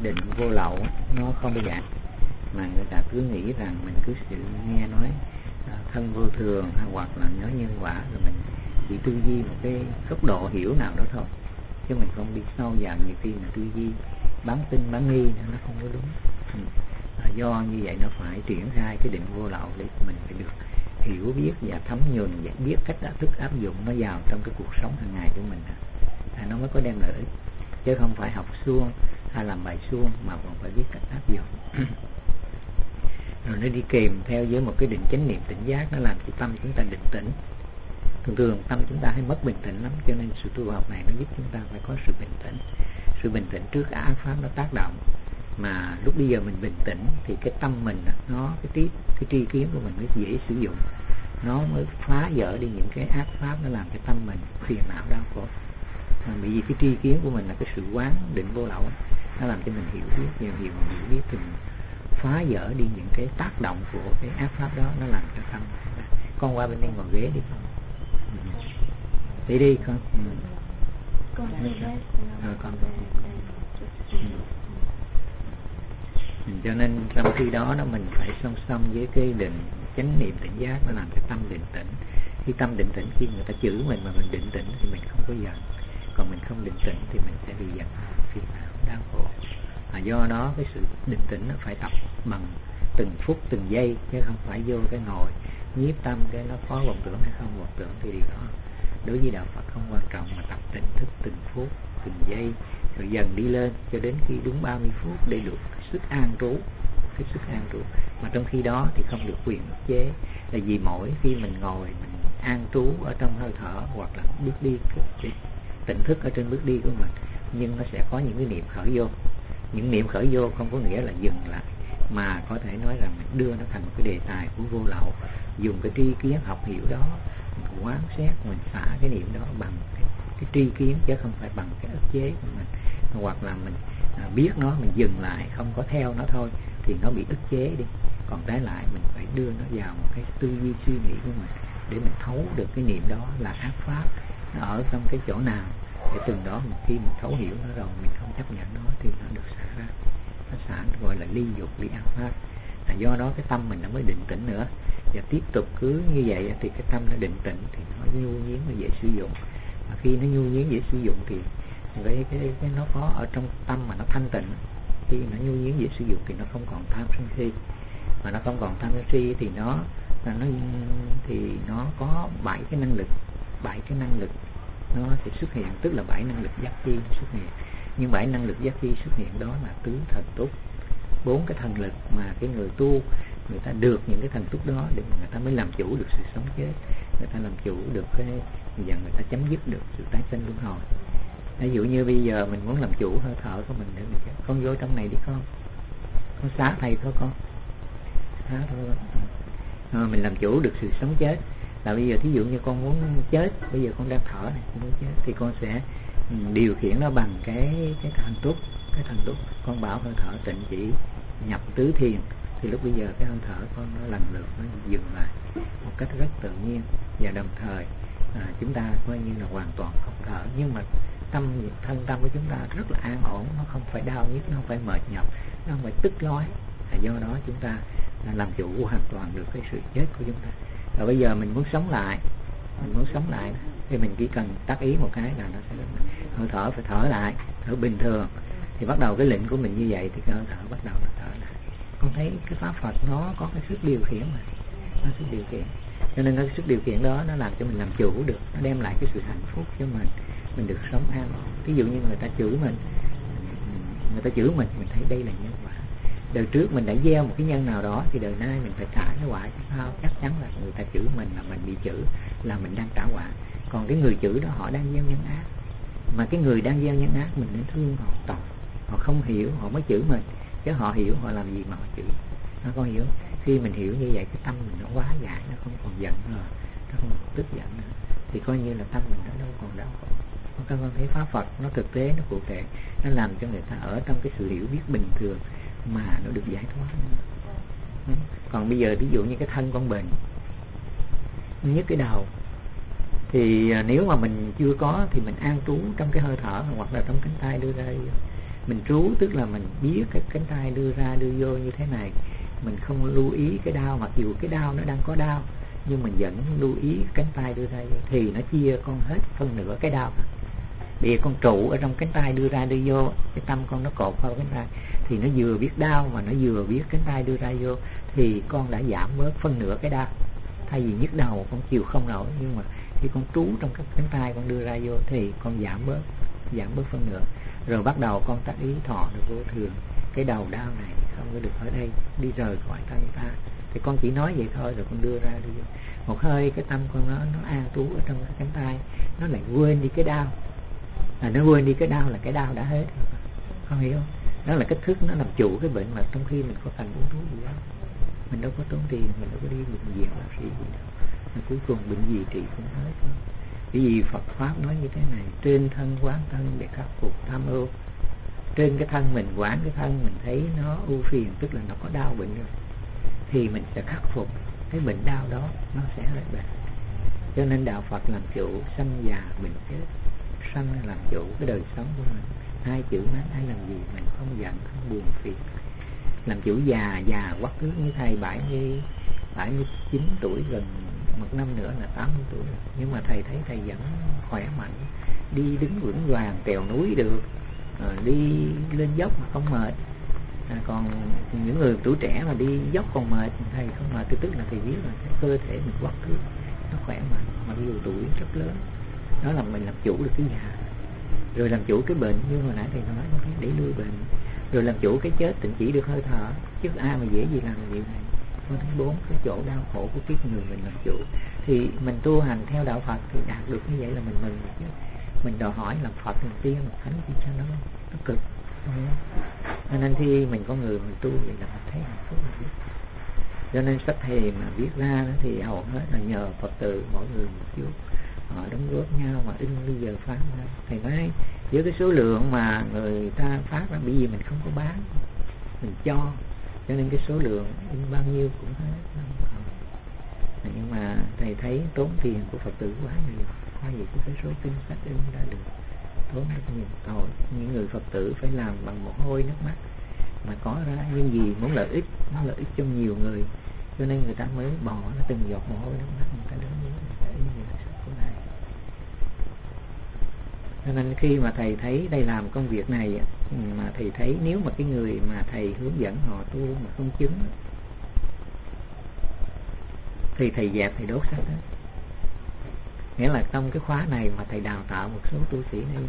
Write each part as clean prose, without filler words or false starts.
định vô lậu nó không đơn giản, mà người ta cứ nghĩ rằng mình cứ sự nghe nói thân vô thường hoặc là nói nhân quả, rồi mình chỉ tư duy một cái góc độ hiểu nào đó thôi, chứ mình không đi sâu vào. Nhiều khi mà tư duy bán tin bán nghi nó không có đúng. Do như vậy nó phải triển khai cái định vô lậu để mình phải được hiểu biết và thấm nhuần và biết cách thức áp dụng nó vào trong cái cuộc sống hàng ngày của mình, nó mới có đem lợi ích, chứ không phải học suông hay làm bài suông, mà còn phải biết cách áp dụng. Rồi nó đi kèm theo với một cái định chánh niệm tỉnh giác, nó làm cho tâm chúng ta định tĩnh. Thường tâm chúng ta hay mất bình tĩnh lắm, cho nên sự tu học này nó giúp chúng ta phải có sự bình tĩnh. Sự bình tĩnh trước cái ác pháp nó tác động, mà lúc bây giờ mình bình tĩnh thì cái tâm mình nó cái tri kiến của mình nó dễ sử dụng, nó mới phá vỡ đi những cái ác pháp, nó làm cho tâm mình phiền não đau khổ. Bởi vì cái tri kiến của mình là cái sự quán định vô lậu, nó làm cho mình hiểu biết, hiểu biết thì mình phá vỡ đi những cái tác động của cái ác pháp đó, nó làm cho tâm. Con qua bên đây ngồi ghế đi con. Đi con. Con. Cho nên trong khi đó mình phải song song với cái định chánh niệm tỉnh giác, nó làm cho tâm định tĩnh. Khi tâm định tĩnh, khi người ta chửi mình mà mình định tĩnh thì mình không có giận, còn mình không định tĩnh thì mình sẽ bị giận, phiền não, đau khổ. Do đó cái sự định tĩnh nó phải tập bằng từng phút từng giây, chứ không phải vô cái ngồi nhiếp tâm cái nó có vọng tưởng hay không vọng tưởng thì điều đó đối với đạo Phật không quan trọng, mà tập tỉnh thức từng phút từng giây, rồi dần đi lên cho đến khi đúng 30 phút để được sức an trú, cái sức an trú. Mà trong khi đó thì không được quyền ức chế, là vì mỗi khi mình ngồi mình an trú ở trong hơi thở hoặc là bước đi, cái tỉnh thức ở trên bước đi của mình, nhưng nó sẽ có những cái niệm khởi vô. Những niệm khởi vô không có nghĩa là dừng lại, mà có thể nói rằng mình đưa nó thành một cái đề tài của vô lậu, dùng cái tri kiến học hiểu đó, mình quán xét, mình xả cái niệm đó bằng cái tri kiến, chứ không phải bằng cái ức chế của mình. Hoặc là mình biết nó, mình dừng lại, không có theo nó thôi thì nó bị ức chế đi. Còn trái lại mình phải đưa nó vào một cái tư duy suy nghĩ của mình, để mình thấu được cái niệm đó là ác pháp, nó ở trong cái chỗ nào, để từng đó khi mình thấu hiểu nó rồi, mình không chấp nhận nó thì nó được xả ra. Nó xả gọi là ly dục, ly ác pháp. Do đó cái tâm mình nó mới định tĩnh nữa. Và tiếp tục cứ như vậy thì cái tâm nó định tĩnh thì nó nhu nhiến, nó dễ sử dụng. Và khi nó nhu nhiến dễ sử dụng thì cái nó có ở trong tâm mà nó thanh tịnh. Khi nó nhu nhiến dễ sử dụng thì nó không còn tham sân si. Mà nó không còn tham sân si thì nó có 7 cái năng lực. 7 cái năng lực nó sẽ xuất hiện, tức là 7 năng lực giác chi xuất hiện. Nhưng 7 năng lực giác chi xuất hiện đó là tứ thần túc, 4 cái thần lực mà cái người tu người ta được những cái thần túc đó để người ta mới làm chủ được sự sống chết, người ta làm chủ được cái và người ta chấm dứt được sự tái sinh luân hồi. Ví dụ như bây giờ mình muốn làm chủ hơi thở của mình để mình chết, con vô trong này đi con xá thầy thôi con, xá thôi. Mình làm chủ được sự sống chết. Là bây giờ thí dụ như con muốn chết, bây giờ con đang thở này, con muốn chết thì con sẽ điều khiển nó bằng cái thần túc. Cái thần túc con bảo hơi thở tịnh chỉ nhập tứ thiền, thì lúc bây giờ cái hơi thở con nó lần lượt nó dừng lại một cách rất tự nhiên, và đồng thời chúng ta coi như là hoàn toàn không thở, nhưng mà thân tâm của chúng ta rất là an ổn, nó không phải đau nhức, nó không phải mệt nhọc, nó không phải tức nói. Do đó chúng ta làm chủ hoàn toàn được cái sự chết của chúng ta. Rồi bây giờ mình muốn sống lại, thì mình chỉ cần tác ý một cái là nó sẽ hơi thở phải thở lại, thở bình thường. Thì bắt đầu cái lệnh của mình như vậy thì cái hơi thở bắt đầu là thở lại. Con thấy cái pháp Phật nó có cái sức điều khiển mà, nó sức điều khiển. Cho nên cái sức điều khiển đó nó làm cho mình làm chủ được, nó đem lại cái sự hạnh phúc cho mình được sống an ổn. Ví dụ như người ta chửi mình thấy đây là nhân quả. Đời trước mình đã gieo một cái nhân nào đó thì đời nay mình phải trả cái quả chứ sao? Chắc chắn là người ta chửi mình là mình bị chửi, là mình đang trả quả. Còn cái người chửi đó họ đang gieo nhân ác, mà cái người đang gieo nhân ác mình nên thương họ, tội. Họ không hiểu họ mới chửi mình, chứ họ hiểu họ làm gì mà họ chửi. Nó có hiểu. Khi mình hiểu như vậy cái tâm mình nó quá giải, nó không còn giận nữa, nó không còn tức giận nữa, thì coi như là tâm mình nó đâu còn đau khổ. Các con thấy pháp Phật nó thực tế, nó cụ thể, nó làm cho người ta ở trong cái sự hiểu biết bình thường mà nó được giải thoát. Còn bây giờ ví dụ như cái thân con bệnh, nhức cái đầu, thì nếu mà mình chưa có thì mình an trú trong cái hơi thở hoặc là trong cánh tay đưa ra, Mình trú tức là mình biết cái cánh tay đưa ra đưa vô như thế này, mình không lưu ý cái đau, mặc dù cái đau nó đang có đau nhưng mình vẫn lưu ý cánh tay đưa ra vô, thì nó chia con hết phân nửa cái đau. Vì con trụ ở trong cánh tay đưa ra đưa vô, cái tâm con nó cột vào cánh tay, thì nó vừa biết đau mà nó vừa biết cánh tay đưa ra vô, thì con đã giảm bớt phân nửa cái đau. Thay vì nhức đầu con chịu không nổi, nhưng mà khi con trú trong cái cánh tay con đưa ra vô thì con giảm bớt phân nửa. Rồi bắt đầu con tác ý thọ được vô thường, cái đầu đau này không có được ở đây, đi rời khỏi thân ta. Thì con chỉ nói vậy thôi, rồi con đưa ra đưa vô. Một hơi cái tâm con nó an trú ở trong cái cánh tay, nó lại quên đi cái đau. Nó quên đi cái đau là cái đau đã hết. Con hiểu không? Đó là cách thức nó làm chủ cái bệnh, mà trong khi mình có cần uống thuốc gì đó, mình đâu có tốn tiền, mình đâu có đi bệnh viện bác sĩ gì đâu, mà cuối cùng bệnh gì trị cũng hết. Bởi vì Phật Pháp nói như thế này: trên thân quán thân để khắc phục tham ưu. Trên cái thân mình quán cái thân, mình thấy nó ưu phiền, tức là nó có đau bệnh rồi, thì mình sẽ khắc phục cái bệnh đau đó, nó sẽ hết bệnh. Cho nên đạo Phật làm chủ sanh già bệnh chết. Sanh làm chủ cái đời sống của mình, hai chữ nói ai làm gì mình không giận không buồn phiền. Làm chủ già quắc ước như thầy 79 tuổi, gần một năm nữa là 80 tuổi rồi. Nhưng mà thầy thấy thầy vẫn khỏe mạnh, đi đứng vững vàng, trèo núi được, đi lên dốc mà không mệt. Còn những người tuổi trẻ mà đi dốc còn mệt, thầy không mệt, tức là thầy biết là cái cơ thể mình quắc ước nó khỏe mạnh, mà dù tuổi rất lớn. Đó là mình làm chủ được cái già, rồi làm chủ cái bệnh như hồi nãy thầy nói, để lui bệnh, rồi làm chủ cái chết, tịnh chỉ được hơi thở, chứ ai mà dễ gì làm được điều này. Con thấy 4 cái chỗ đau khổ của kiếp người mình làm chủ, thì mình tu hành theo đạo Phật thì đạt được như vậy là mình mừng chứ. Mình đòi hỏi làm Phật, làm tiên, làm thánh gì cho nó cực. Cho nên khi mình có người mình tu vậy là mình thấy hạnh phúc. Cho nên sách thầy mà viết ra đó thì hầu hết là nhờ Phật tử mỗi người một chút, họ đóng góp nhau mà in bây giờ phát ra. Thầy nói với cái số lượng mà người ta phát ra, bởi vì mình không có bán, mình cho nên cái số lượng in bao nhiêu cũng hết. Nhưng mà thầy thấy tốn tiền của Phật tử quá nhiều, qua vì cái số kinh sách in ra được tốn rất nhiều. Rồi những người Phật tử phải làm bằng mồ hôi nước mắt mà có ra, nhưng vì muốn lợi ích, nó lợi ích cho nhiều người, cho nên người ta mới bỏ nó từng giọt mồ hôi nước mắt, người ta đến người ta in nhiều sách của thầy. Cho nên khi mà thầy thấy thầy làm công việc này, mà thầy thấy nếu mà cái người mà thầy hướng dẫn họ tu mà không chứng, thì thầy dẹp, thầy đốt sách hết. Nghĩa là trong cái khóa này mà thầy đào tạo một số tu sĩ này,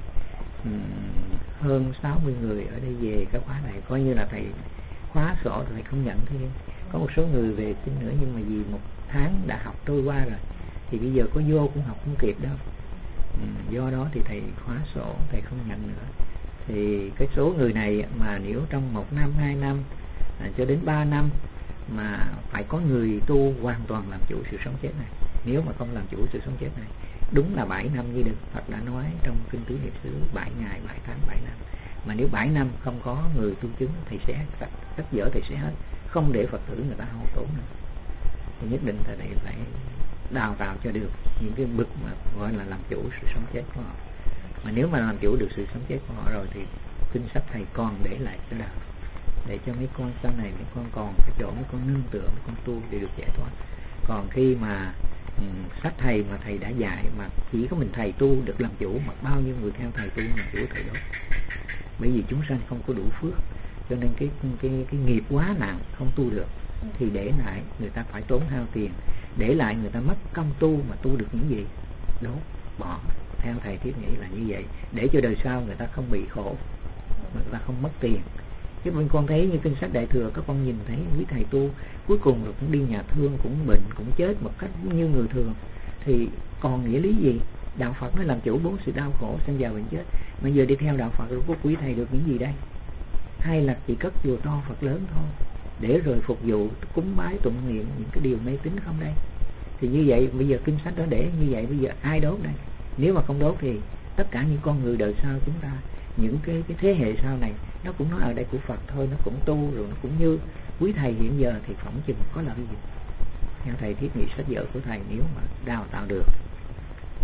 hơn 60 người ở đây về cái khóa này, coi như là thầy khóa sổ, thầy không nhận thêm. Có một số người về xin nữa, nhưng mà vì 1 tháng đã học trôi qua rồi, thì bây giờ có vô cũng học không kịp đâu. Do đó thì thầy khóa sổ, thầy không nhận nữa. Thì cái số người này mà nếu trong 1 năm, 2 năm cho đến 3 năm mà phải có người tu hoàn toàn làm chủ sự sống chết này. Nếu mà không làm chủ sự sống chết này, đúng là 7 năm như Đức Phật đã nói trong Kinh Tứ Niệm xứ, 7 ngày, 7 tháng, 7 năm. Mà nếu 7 năm không có người tu chứng, thầy sẽ tất dở, thầy sẽ hết, không để Phật tử người ta hao tổn nữa. Thì nhất định thầy phải đào tạo cho được những cái bậc mà gọi là làm chủ sự sống chết của họ. Mà nếu mà làm chủ được sự sống chết của họ rồi thì kinh sách thầy còn để lại cho đạo, để cho mấy con sau này mấy con còn cái chỗ mấy con nương tựa, mấy con tu để được giải thoát. Còn khi mà sách thầy mà thầy đã dạy mà chỉ có mình thầy tu được làm chủ, mà bao nhiêu người theo thầy tu làm chủ thầy đó. Bởi vì chúng sanh không có đủ phước, cho nên cái nghiệp quá nặng không tu được, thì để lại người ta phải tốn hao tiền, để lại người ta mất công tu, mà tu được những gì? Đốt, bỏ. Theo thầy thiết nghĩ là như vậy, để cho đời sau người ta không bị khổ, người ta không mất tiền. Chứ bên con thấy như kinh sách Đại Thừa, các con nhìn thấy quý thầy tu cuối cùng rồi cũng đi nhà thương, cũng bệnh, cũng chết một cách như người thường, thì còn nghĩa lý gì? Đạo Phật mới làm chủ 4 sự đau khổ, sanh già bệnh chết. Bây giờ đi theo đạo Phật rồi có quý thầy được những gì đây? Hay là chỉ cất chùa to Phật lớn thôi, để rồi phục vụ cúng bái tụng niệm những cái điều mê tín không đây? Thì như vậy bây giờ kinh sách đó để như vậy, bây giờ ai đốt đây? Nếu mà không đốt thì tất cả những con người đời sau chúng ta, những cái thế hệ sau này, nó cũng nói ở đây của Phật thôi, nó cũng tu rồi, nó cũng như quý thầy hiện giờ thì phỏng chừng có lợi gì. Theo thầy thiết nghĩ sách vở của thầy, nếu mà đào tạo được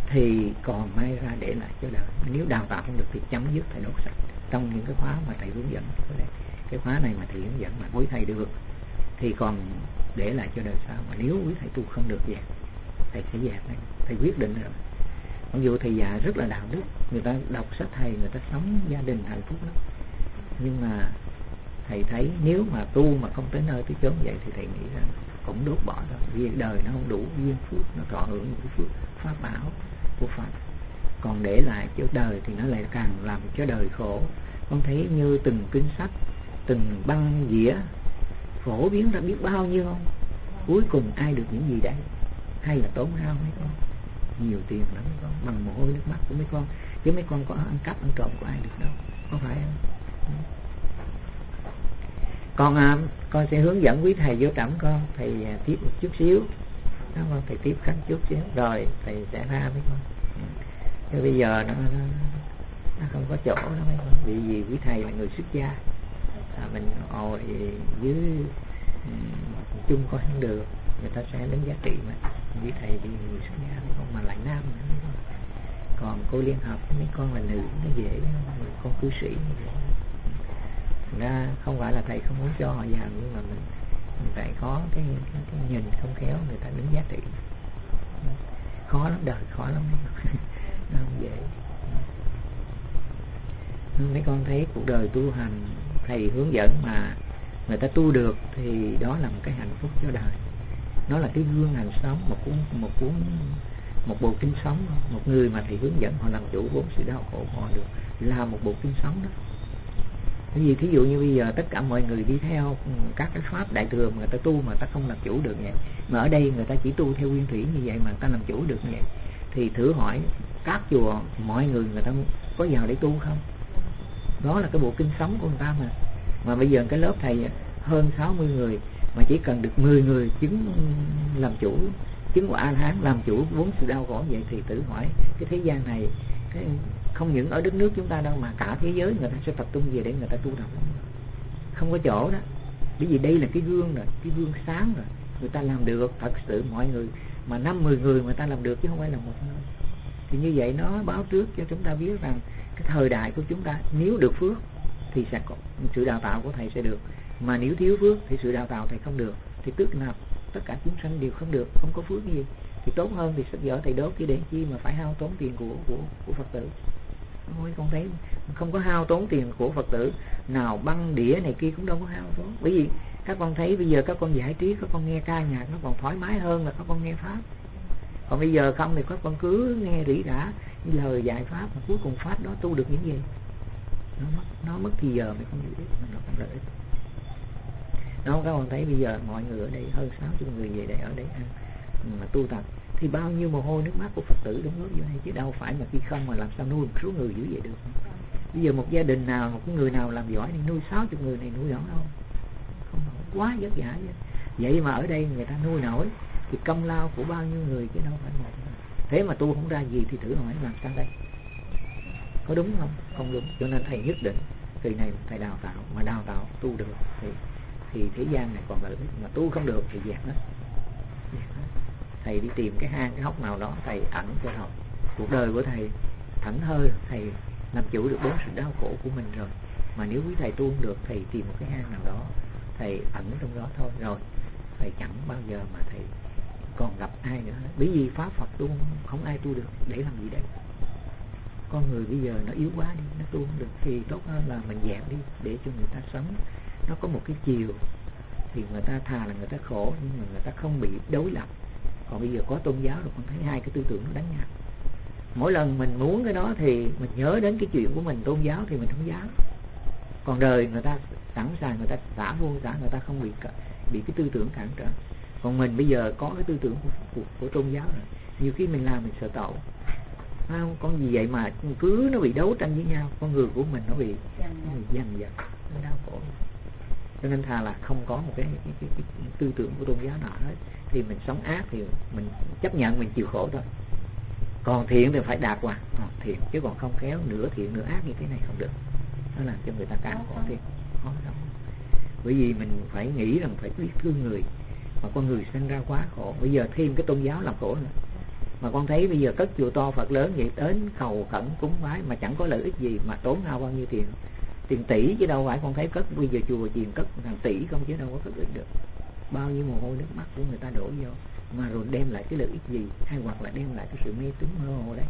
thì còn may ra để lại cho đời. Nếu đào tạo không được thì chấm dứt, thầy đốt sạch. Trong những cái khóa mà thầy hướng dẫn, cái khóa này mà thầy hướng dẫn mà quý thầy được thì còn để lại cho đời sau. Mà nếu quý thầy tu không được dẹp, thầy sẽ dẹp đấy. Thầy quyết định rồi. Mặc dù thầy già rất là đạo đức, người ta đọc sách thầy, người ta sống gia đình hạnh phúc lắm, nhưng mà thầy thấy nếu mà tu mà không tới nơi tới chốn vậy thì thầy nghĩ rằng cũng đốt bỏ rồi. Vì đời nó không đủ duyên phước, nó thọ hưởng những phước pháp bảo của Phật. Còn để lại cho đời thì nó lại càng làm cho đời khổ. Con thấy như từng kinh sách, từng băng dĩa phổ biến ra biết bao nhiêu không? Cuối cùng ai được những gì đấy? Hay là tốn hao mấy con? Nhiều tiền lắm mấy con, bằng mồ hôi nước mắt của mấy con. Chứ mấy con có ăn cắp ăn trộm của ai được đâu, có phải không? Con sẽ hướng dẫn quý thầy vô trỏng con. Thầy tiếp một chút xíu, đúng không? Thầy tiếp khách chút xíu rồi thầy sẽ ra mấy con. Chứ bây giờ nó không có chỗ đó mấy con. Vì quý thầy là người xuất gia, mình ngồi dưới chung coi không được, người ta sẽ đánh giá trị mà. Quý thầy thì người xuất gia mấy con, mà lại nam nữa mấy con. Còn cô liên hợp mấy con là nữ, nó dễ, con cư sĩ như vậy. Ra không phải là thầy không muốn cho họ giàu, nhưng mà mình phải có cái nhìn không khéo, người ta đánh giá trị. Khó lắm, đời khó lắm nó không dễ. Mấy con thấy cuộc đời tu hành thầy hướng dẫn mà người ta tu được thì đó là một cái hạnh phúc cho đời. Nó là cái gương hành sống, một bộ kinh sống. Một người mà thầy hướng dẫn họ làm chủ bốn sự đau khổ, họ được là một bộ kinh sống đó. Bởi vì thí dụ như bây giờ tất cả mọi người đi theo các cái pháp đại thừa mà người ta tu mà người ta không làm chủ được vậy, mà ở đây người ta chỉ tu theo nguyên thủy như vậy mà người ta làm chủ được như vậy, thì thử hỏi các chùa mọi người ta có vào để tu không? Đó là cái bộ kinh sống của người ta mà. Mà bây giờ cái lớp thầy hơn 60 người mà chỉ cần được 10 người chứng làm chủ, chứng của A-la-hán, làm chủ bốn sự đau khổ vậy, thì tự hỏi cái thế gian này không những ở đất nước chúng ta đâu mà cả thế giới người ta sẽ tập trung về để người ta tu tập, không có chỗ đó. Bởi vì đây là cái gương rồi, cái gương sáng rồi, người ta làm được thật sự. Mọi người mà 5-10 người mà ta làm được chứ không phải là một người. Thì như vậy nó báo trước cho chúng ta biết rằng cái thời đại của chúng ta nếu được phước thì sẽ có sự đào tạo của thầy sẽ được, mà nếu thiếu phước thì sự đào tạo thầy không được. Thì tức là tất cả chúng sanh đều không được, không có phước gì. Thì tốt hơn thì sách vở thầy đốt, chứ để chi mà phải hao tốn tiền của Phật tử. Ôi, con thấy không có hao tốn tiền của Phật tử nào, băng đĩa này kia cũng đâu có hao tốn. Bởi vì các con thấy bây giờ các con giải trí, các con nghe ca nhạc nó còn thoải mái hơn là các con nghe pháp. Còn bây giờ không thì các con cứ nghe rỉ rả lời dạy pháp, mà cuối cùng pháp đó tu được những gì? Nó mất thì giờ mày không biết, mà nó không lợi ích. Nó các con thấy bây giờ mọi người ở đây hơn 60 người về đây ở đây ăn mà tu tập thì bao nhiêu mồ hôi nước mắt của Phật tử đóng góp vô đây, chứ đâu phải mà khi không mà làm sao nuôi một số người dữ vậy được. Bây giờ một gia đình nào, một cái người nào làm giỏi thì nuôi 60 người này nuôi nổi không? Không nổi, quá vất vả vậy mà ở đây người ta nuôi nổi thì công lao của bao nhiêu người chứ đâu phải một. Thế mà tu không ra gì thì thử hỏi làm sao đây? Có đúng không? Không đúng. Cho nên thầy nhất định từ này thầy đào tạo, mà đào tạo tu được thì thế gian này còn lợi ích, mà tu không được thì dẹp hết. Thầy đi tìm cái hang cái hốc nào đó thầy ẩn cho học. Cuộc đời của thầy thảnh thơi, thầy làm chủ được bốn sự đau khổ của mình rồi. Mà nếu quý thầy tu không được, thầy tìm một cái hang nào đó thầy ẩn trong đó thôi, rồi thầy chẳng bao giờ mà thầy còn gặp ai nữa. Bởi vì pháp Phật tu không ai tu được, để làm gì đây? Con người bây giờ nó yếu quá đi, nó tu không được thì tốt hơn là mình dẹp đi để cho người ta sống. Nó có một cái chiều thì người ta thà là người ta khổ nhưng mà người ta không bị đối lập. Còn bây giờ có tôn giáo rồi con thấy hai cái tư tưởng nó đánh nhau. Mỗi lần mình muốn cái đó thì mình nhớ đến cái chuyện của mình, tôn giáo thì mình không dám. Còn đời người ta sẵn sàng, người ta xả buông xả, người ta không bị cái tư tưởng cản trở. Còn mình bây giờ có cái tư tưởng của tôn giáo rồi, nhiều khi mình làm mình sợ tội. Không, con gì vậy mà cứ nó bị đấu tranh với nhau, con người của mình nó bị giành giật, nó đau khổ. Cho nên thà là không có một cái tư tưởng của tôn giáo nào hết, thì mình sống ác thì mình chấp nhận mình chịu khổ thôi. Còn thiện thì phải đạt hoàn thiện, chứ còn không khéo nửa thiện nửa ác như thế này không được. Nó làm cho người ta càng khổ thêm, khó lắm. Bởi vì mình phải nghĩ rằng phải biết thương người, mà con người sinh ra quá khổ. Bây giờ thêm cái tôn giáo làm khổ nữa. Mà con thấy bây giờ cất chùa to Phật lớn vậy, đến cầu khẩn cúng bái mà chẳng có lợi ích gì, mà tốn hao bao nhiêu tiền tỷ chứ đâu phải. Con thấy cất bây giờ chùa chiền cất hàng tỷ không chứ đâu có cất ích được. Bao nhiêu mồ hôi nước mắt của người ta đổ vô, mà rồi đem lại cái lợi ích gì, hay hoặc là đem lại cái sự mê tín mơ hồ đấy.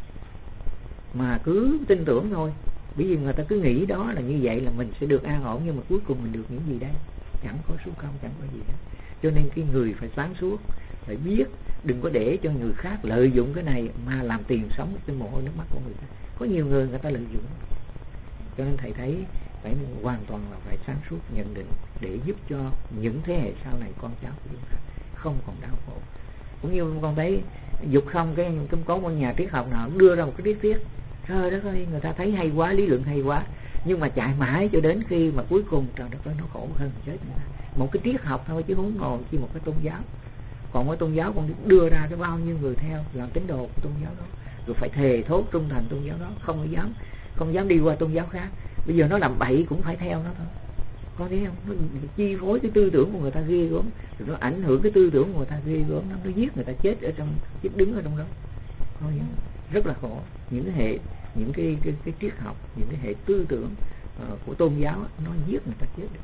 Mà cứ tin tưởng thôi, bởi vì người ta cứ nghĩ đó là như vậy là mình sẽ được an ổn, nhưng mà cuối cùng mình được những gì đây? Chẳng có số không, chẳng có gì hết. Cho nên cái người phải sáng suốt, phải biết đừng có để cho người khác lợi dụng cái này mà làm tiền sống cái mồ hôi nước mắt của người ta. Có nhiều người ta lợi dụng. Cho nên thầy thấy phải hoàn toàn là phải sáng suốt nhận định để giúp cho những thế hệ sau này, con cháu của chúng ta không còn đau khổ. Cũng như con thấy dục không, cái có một nhà triết học nào đưa ra một cái triết thuyết, trời đất ơi, người ta thấy hay quá, lý luận hay quá, nhưng mà chạy mãi cho đến khi mà cuối cùng trời đất ơi nó khổ hơn chết người ta. Một cái triết học thôi chứ huống hồ chi một cái tôn giáo. Còn cái tôn giáo con đưa ra cho bao nhiêu người theo làm tín đồ của tôn giáo đó, rồi phải thề thốt trung thành tôn giáo đó, không dám đi qua tôn giáo khác. Bây giờ nó làm bậy cũng phải theo nó thôi. Con thấy không? Nó chi phối cái tư tưởng của người ta ghê gớm, rồi nó ảnh hưởng cái tư tưởng của người ta ghê gớm, nó giết người ta chết ở trong, chết đứng ở trong đó. Con thấy rất là khổ. Những cái hệ, những cái triết học, những cái hệ tư tưởng của tôn giáo nó giết người ta chết được.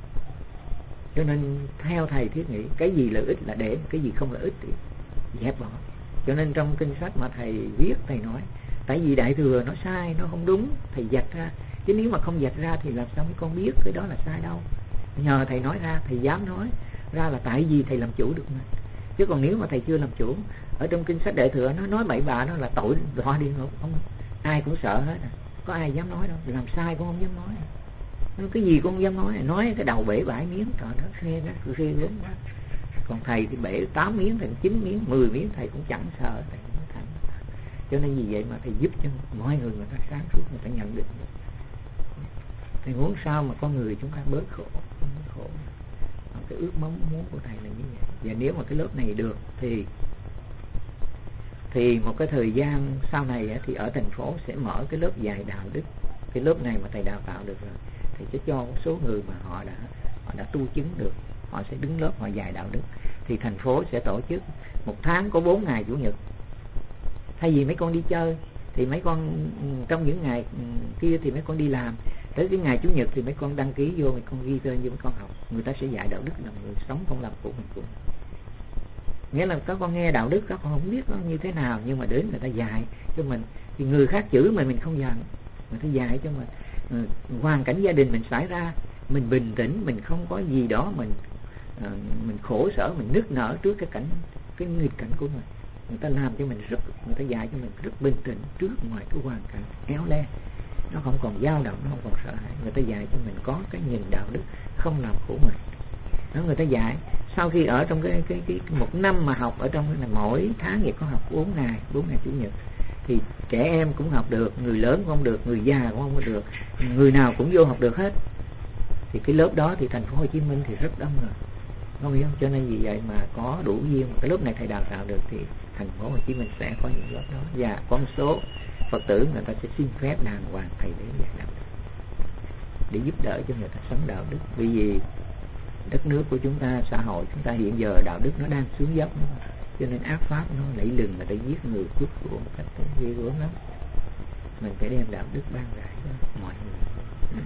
Cho nên theo thầy thiết nghĩ cái gì lợi ích là để, cái gì không lợi ích thì dẹp bỏ. Cho nên trong kinh sách mà thầy viết, thầy nói tại vì Đại Thừa nó sai, nó không đúng, thầy vạch ra. Chứ nếu mà không vạch ra thì làm sao mấy con biết cái đó là sai đâu. Nhờ thầy nói ra, thầy dám nói ra là tại vì thầy làm chủ được mà. Chứ còn nếu mà thầy chưa làm chủ, ở trong kinh sách Đại Thừa nó nói bậy bạ đó là tội đọa địa ngục, không ai cũng sợ hết. Có ai dám nói đâu, làm sai cũng không dám nói. Cái gì cũng không dám nói cái đầu bể 7 miếng, trời đất ghê gớm quá. Còn thầy thì bể 8 miếng, thành 9 miếng, 10 miếng thầy cũng chẳng sợ, thầy cũng thành. Cho nên vì vậy mà thầy giúp cho mọi người ta sáng suốt, người ta nhận định được. Thầy muốn sao mà con người chúng ta bớt khổ. Cái ước mong muốn của thầy là như vậy. Và nếu mà cái lớp này được thì một cái thời gian sau này thì ở thành phố sẽ mở cái lớp dạy đạo đức. Cái lớp này mà thầy đào tạo được rồi, thầy sẽ cho một số người mà họ đã tu chứng được, họ sẽ đứng lớp họ dạy đạo đức. Thì thành phố sẽ tổ chức một tháng có 4 ngày chủ nhật. Thay vì mấy con đi chơi thì mấy con trong những ngày kia thì mấy con đi làm, tới cái ngày chủ nhật thì mấy con đăng ký vô, mấy con ghi tên vô, mấy con học. Người ta sẽ dạy đạo đức làm người sống không làm của mình cũng. Nghĩa là các con nghe đạo đức các con không biết nó như thế nào, nhưng mà đến người ta dạy cho mình. Thì người khác chửi mình không dạy, người ta dạy cho mình. Hoàn cảnh gia đình mình xảy ra, mình bình tĩnh, mình không có gì đó mình khổ sở, mình nức nở trước cái nghịch cảnh của mình. Người ta làm cho mình người ta dạy cho mình rất bình tĩnh trước ngoài cái hoàn cảnh éo le, nó không còn dao động, nó không còn sợ hãi. Người ta dạy cho mình có cái nhìn đạo đức, không làm khổ mình. Đó, người ta dạy sau khi ở trong cái một năm mà học ở trong cái này, mỗi tháng vậy có học 4 ngày chủ nhật, thì trẻ em cũng học được, người lớn cũng không được, người già cũng không được, người nào cũng vô học được hết. Thì cái lớp đó thì thành phố Hồ Chí Minh thì rất đông rồi, không hiểu không? Cho nên vì vậy mà có đủ duyên cái lớp này thầy đào tạo được thì thành phố Hồ Chí Minh sẽ có những lớp đó, và có một số Phật tử người ta sẽ xin phép đàng hoàng thầy đến dạy đạo đức để giúp đỡ cho người ta sống đạo đức. Vì đất nước của chúng ta, xã hội chúng ta hiện giờ đạo đức nó đang xuống dốc, cho nên ác pháp nó lẫy lừng, người ta giết người cướp của một cách ghê gớm lắm. Mình phải đem đạo đức ban rải cho mọi người.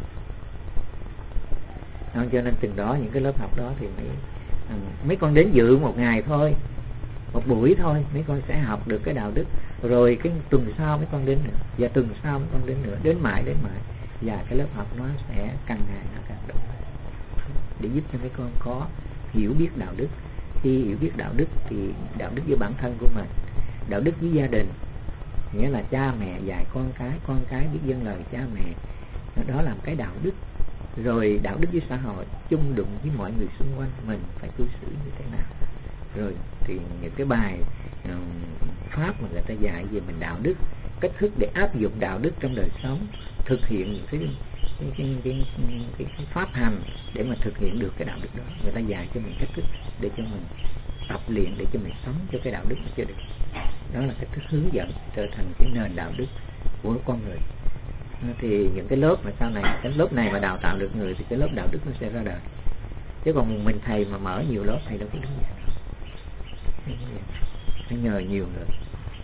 Cho nên từng đó những cái lớp học đó thì mấy con đến dự một ngày thôi, một buổi thôi, mấy con sẽ học được cái đạo đức. Rồi cái tuần sau mấy con đến nữa, và tuần sau mấy con đến nữa, đến mãi. Và cái lớp học nó sẽ càng ngày nó càng đúng, để giúp cho mấy con có hiểu biết đạo đức. Khi hiểu biết đạo đức thì đạo đức với bản thân của mình, đạo đức với gia đình, nghĩa là cha mẹ dạy con cái biết vâng lời cha mẹ, đó là một cái đạo đức. Rồi đạo đức với xã hội, chung đụng với mọi người xung quanh mình phải cư xử như thế nào. Rồi thì những cái bài pháp mà người ta dạy về mình đạo đức, cách thức để áp dụng đạo đức trong đời sống, thực hiện những cái pháp hành để mà thực hiện được cái đạo đức đó. Người ta dạy cho mình cách thức để cho mình tập luyện, để cho mình sống cho cái đạo đức nó cho được. Đó là cách thức hướng dẫn trở thành cái nền đạo đức của con người. Thì những cái lớp mà sau này, cái lớp này mà đào tạo được người thì cái lớp đạo đức nó sẽ ra đời. Chứ còn mình thầy mà mở nhiều lớp thầy đâu có đứng dạy đâu, phải nhờ nhiều người.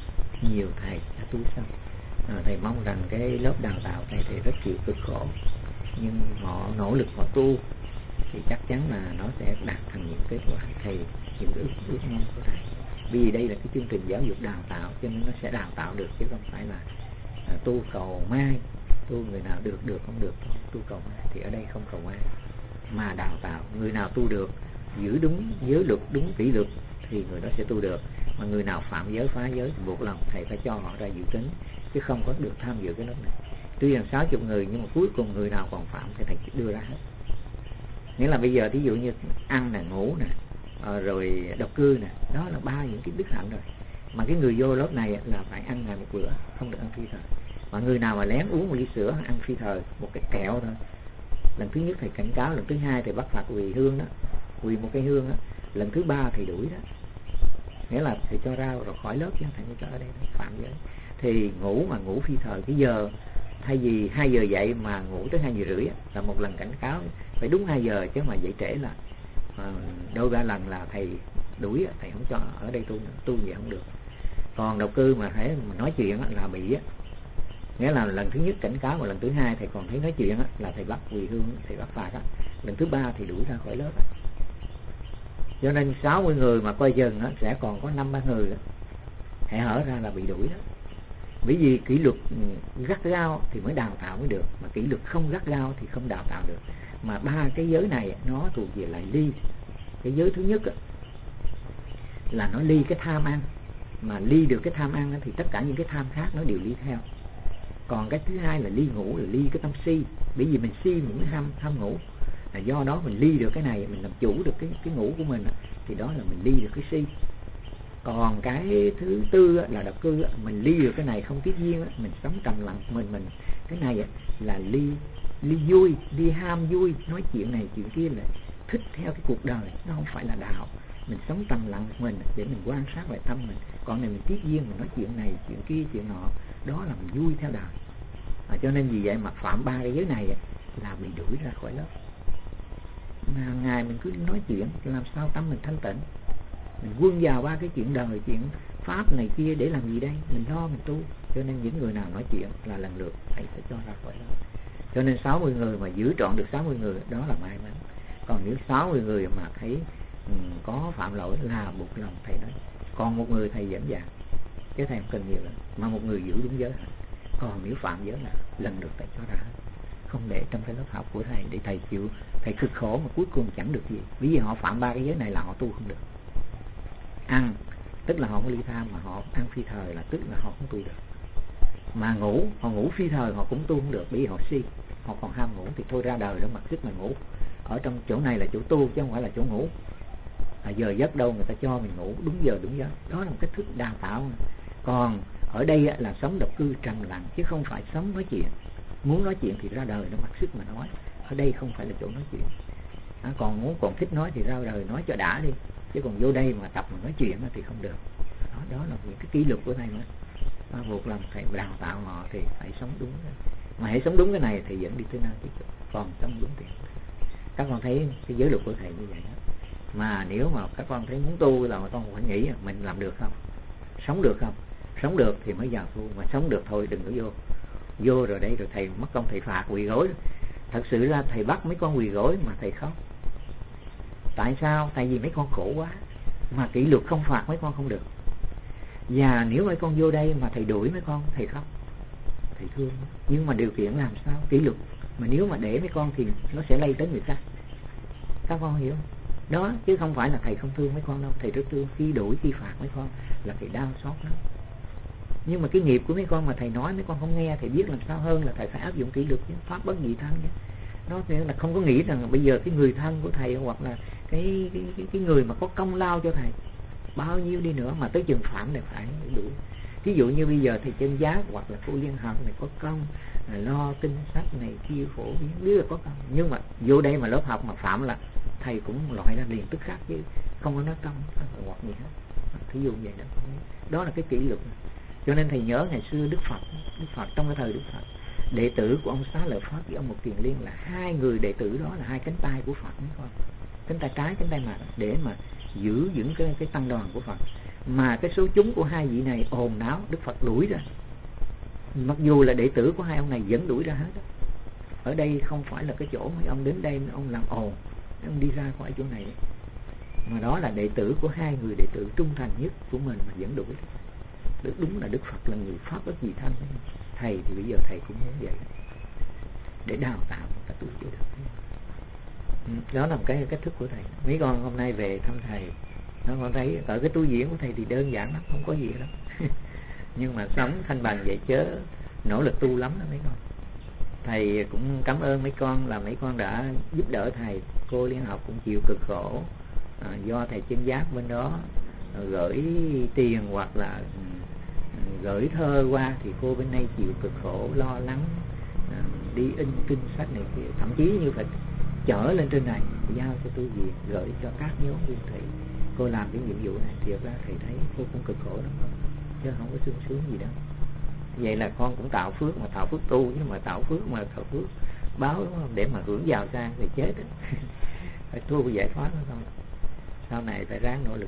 nhiều thầy đã tu xong. Thầy mong rằng cái lớp đào tạo này thì rất chịu cực khổ, nhưng họ nỗ lực họ tu thì chắc chắn là nó sẽ đạt thành những kết quả thầy những ước mong của thầy. Vì đây là cái chương trình giáo dục đào tạo cho nên nó sẽ đào tạo được, chứ không phải là tu cầu mai, tu người nào được không được tu cầu mai. Thì ở đây không cầu mai mà đào tạo người nào tu được, giữ đúng giới luật, đúng kỷ luật thì người đó sẽ tu được. Mà người nào phạm giới phá giới thì buộc lòng thầy phải cho họ ra dự tính, chứ không có được tham dự cái lớp này. Tuy rằng 60 người nhưng mà cuối cùng người nào còn phạm thì thầy đưa ra hết. Nghĩa là bây giờ thí dụ như ăn nè, ngủ nè, rồi độc cư nè, đó là 3 những cái đức hạnh rồi. Mà cái người vô lớp này là phải ăn ngày một bữa, không được ăn phi thời. Mà người nào mà lén uống một ly sữa, ăn phi thời, một cái kẹo thôi, lần thứ nhất thầy cảnh cáo, lần thứ hai thầy bắt phạt quỳ hương đó, quỳ một cây hương đó, lần thứ 3 thầy đuổi đó. Nghĩa là thầy cho ra rồi khỏi lớp, chứ thầy mới cho ở đây phạm giới. Thì ngủ mà ngủ phi thời, cái giờ thay vì 2 giờ dậy mà ngủ tới 2 giờ rưỡi là một lần cảnh cáo, phải đúng 2 giờ, chứ mà dậy trễ là đôi 3 lần là thầy đuổi, thầy không cho ở đây tu vậy không được. Còn độc cư mà thấy mà nói chuyện là bị, nghĩa là lần thứ nhất cảnh cáo, và lần thứ hai thầy còn thấy nói chuyện là thầy bắt quỳ hương, thầy bắt phạt, lần thứ 3 thì đuổi ra khỏi lớp. Cho nên 60 người mà coi chừng sẽ còn có 5-3 người hễ hở ra là bị đuổi đó. Bởi vì kỷ luật gắt gao thì mới đào tạo mới được, mà kỷ luật không gắt gao thì không đào tạo được. Mà 3 cái giới này nó thuộc về lại ly. Cái giới thứ nhất là nó ly cái tham ăn, mà ly được cái tham ăn thì tất cả những cái tham khác nó đều ly theo. Còn cái thứ hai là ly ngủ, là ly cái tâm si. Bởi vì mình si mình mới tham ngủ, là do đó mình ly được cái này, mình làm chủ được cái ngủ của mình, thì đó là mình ly được cái si. Còn cái thứ tư là độc cư, mình ly được cái này không tiếp duyên, mình sống trầm lặng mình cái này là ly vui, ly ham vui, nói chuyện này chuyện kia, là thích theo cái cuộc đời, nó không phải là đạo. Mình sống trầm lặng mình để mình quan sát lại tâm mình. Còn này mình tiếp duyên, mình nói chuyện này chuyện kia chuyện nọ, đó là mình vui theo đời. Cho nên vì vậy mà phạm 3 cái giới này là bị đuổi ra khỏi lớp. Mà hàng ngày mình cứ nói chuyện, làm sao tâm mình thanh tịnh? Mình quân vào 3 cái chuyện đời, chuyện pháp này kia để làm gì đây? Mình lo mình tu. Cho nên những người nào nói chuyện là lần lượt thầy sẽ cho ra khỏi lớp. Cho nên 60 người mà giữ trọn được 60 người đó là may mắn. Còn nếu 60 người mà thấy có phạm lỗi là buộc lòng thầy nói. Còn một người thầy dẫn dàng, chứ thầy không cần nhiều lắm. Mà một người giữ đúng giới. Còn nếu phạm giới là lần lượt thầy cho ra hết. Không để trong cái lớp học của thầy để thầy chịu, thầy cực khổ mà cuối cùng chẳng được gì. Vì họ phạm 3 cái giới này là họ tu không được. Ăn tức là họ không ly tham, mà họ ăn phi thời là tức là họ không tu được. Mà ngủ, họ ngủ phi thời họ cũng tu không được, bởi vì họ si, họ còn ham ngủ thì thôi ra đời đó mặc sức mà ngủ. Ở trong chỗ này là chỗ tu chứ không phải là chỗ ngủ. Giờ giấc đâu người ta cho mình ngủ đúng giờ đúng giấc, đó là một cách thức đào tạo. Còn ở đây là sống độc cư trầm lặng, chứ không phải sống nói chuyện. Muốn nói chuyện thì ra đời nó mặc sức mà nói. Ở đây không phải là chỗ nói chuyện. Còn thích nói thì ra đời nói cho đã đi, chứ còn vô đây mà tập mà nói chuyện thì không được. Đó là những cái kỷ luật của thầy nữa. Buộc lòng thầy đào tạo họ thì phải sống đúng. Mà hãy sống đúng cái này thì dẫn đi tới nơi. Còn sống đúng thì các con thấy cái giới luật của thầy như vậy đó. Mà nếu mà các con thấy muốn tu là con phải nghĩ mình làm được không, sống được không. Sống được thì mới vào tu, mà sống được thôi đừng có vô rồi đây rồi thầy mất công thầy phạt quỳ gối. Thật sự ra thầy bắt mấy con quỳ gối mà thầy khóc. Tại sao? Tại vì mấy con khổ quá, mà kỷ luật không phạt mấy con không được. Và nếu mấy con vô đây mà thầy đuổi mấy con, thầy khóc, thầy thương. Nhưng mà điều kiện làm sao? Kỷ luật. Mà nếu mà để mấy con thì nó sẽ lây tới người khác. Các con hiểu không? Đó, chứ không phải là thầy không thương mấy con đâu. Thầy rất thương, khi đuổi khi phạt mấy con là thầy đau xót lắm. Nhưng mà cái nghiệp của mấy con mà thầy nói mấy con không nghe, thầy biết làm sao hơn là thầy phải áp dụng kỷ luật chứ, pháp bất nhị thân chứ. Nó nghĩa là không có nghĩ rằng bây giờ cái người thân của thầy hoặc là cái người mà có công lao cho thầy bao nhiêu đi nữa mà tới chừng phạm thì phải đuổi. Ví dụ như bây giờ thầy Chân Giác hoặc là cô Liên Hợp này có công lo kinh sách này kia phổ biến, biết là có công, nhưng mà vô đây mà lớp học mà phạm là thầy cũng loại ra liền tức khắc chứ không có nói công hoặc gì hết. Thí dụ vậy đó là cái kỷ luật. Cho nên thầy nhớ ngày xưa Đức Phật trong cái thời Đức Phật, đệ tử của ông Xá Lợi Pháp với ông Mục Kiền Liên là 2 người đệ tử, đó là 2 cánh tay của Phật mấy con. cánh tay trái cánh tay mặt, để mà giữ vững cái tăng đoàn của Phật. Mà cái số chúng của hai vị này ồn náo, Đức Phật đuổi ra. Mặc dù là đệ tử của hai ông này vẫn đuổi ra hết đó. Ở đây không phải là cái chỗ mấy ông đến đây mấy ông làm ồn, mấy ông đi ra khỏi chỗ này đấy. Mà đó là đệ tử của hai người đệ tử trung thành nhất của mình mà vẫn đuổi. Đúng là Đức Phật là người pháp bất dị thanh. Thầy thì bây giờ thầy cũng muốn vậy, để đào tạo các tu sĩ được. Đó là một cái cách thức của thầy. Mấy con hôm nay về thăm thầy, nó con thấy ở cái tu viện của thầy thì đơn giản lắm, không có gì lắm. Nhưng mà sống thanh bằng vậy chớ nỗ lực tu lắm đó mấy con. Thầy cũng cảm ơn mấy con là mấy con đã giúp đỡ thầy. Cô Liên Học cũng chịu cực khổ, do thầy Chân Giác bên đó gửi tiền hoặc là gửi thơ qua, thì cô bên đây chịu cực khổ lo lắng, đi in kinh sách này kia, thậm chí như phải chở lên trên này giao cho tu viện, gửi cho các nhóm viên thị. Cô làm cái nhiệm vụ này thì ra thầy thấy cô cũng cực khổ lắm, chứ không có sung sướng gì đâu. Vậy là con cũng tạo phước, mà tạo phước tu, nhưng mà tạo phước báo, đúng không? Để mà hưởng giàu sang thì chết phải tu giải thoát nó thôi. Sau này phải ráng nỗ lực.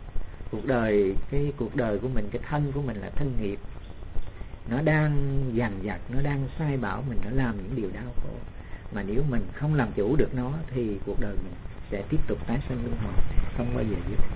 Cuộc đời của mình, cái thân của mình là thân nghiệp, nó đang dằn vặt, nó đang sai bảo mình, nó làm những điều đau khổ. Mà nếu mình không làm chủ được nó thì cuộc đời mình sẽ tiếp tục tái sanh luân hồi, không bao giờ dứt.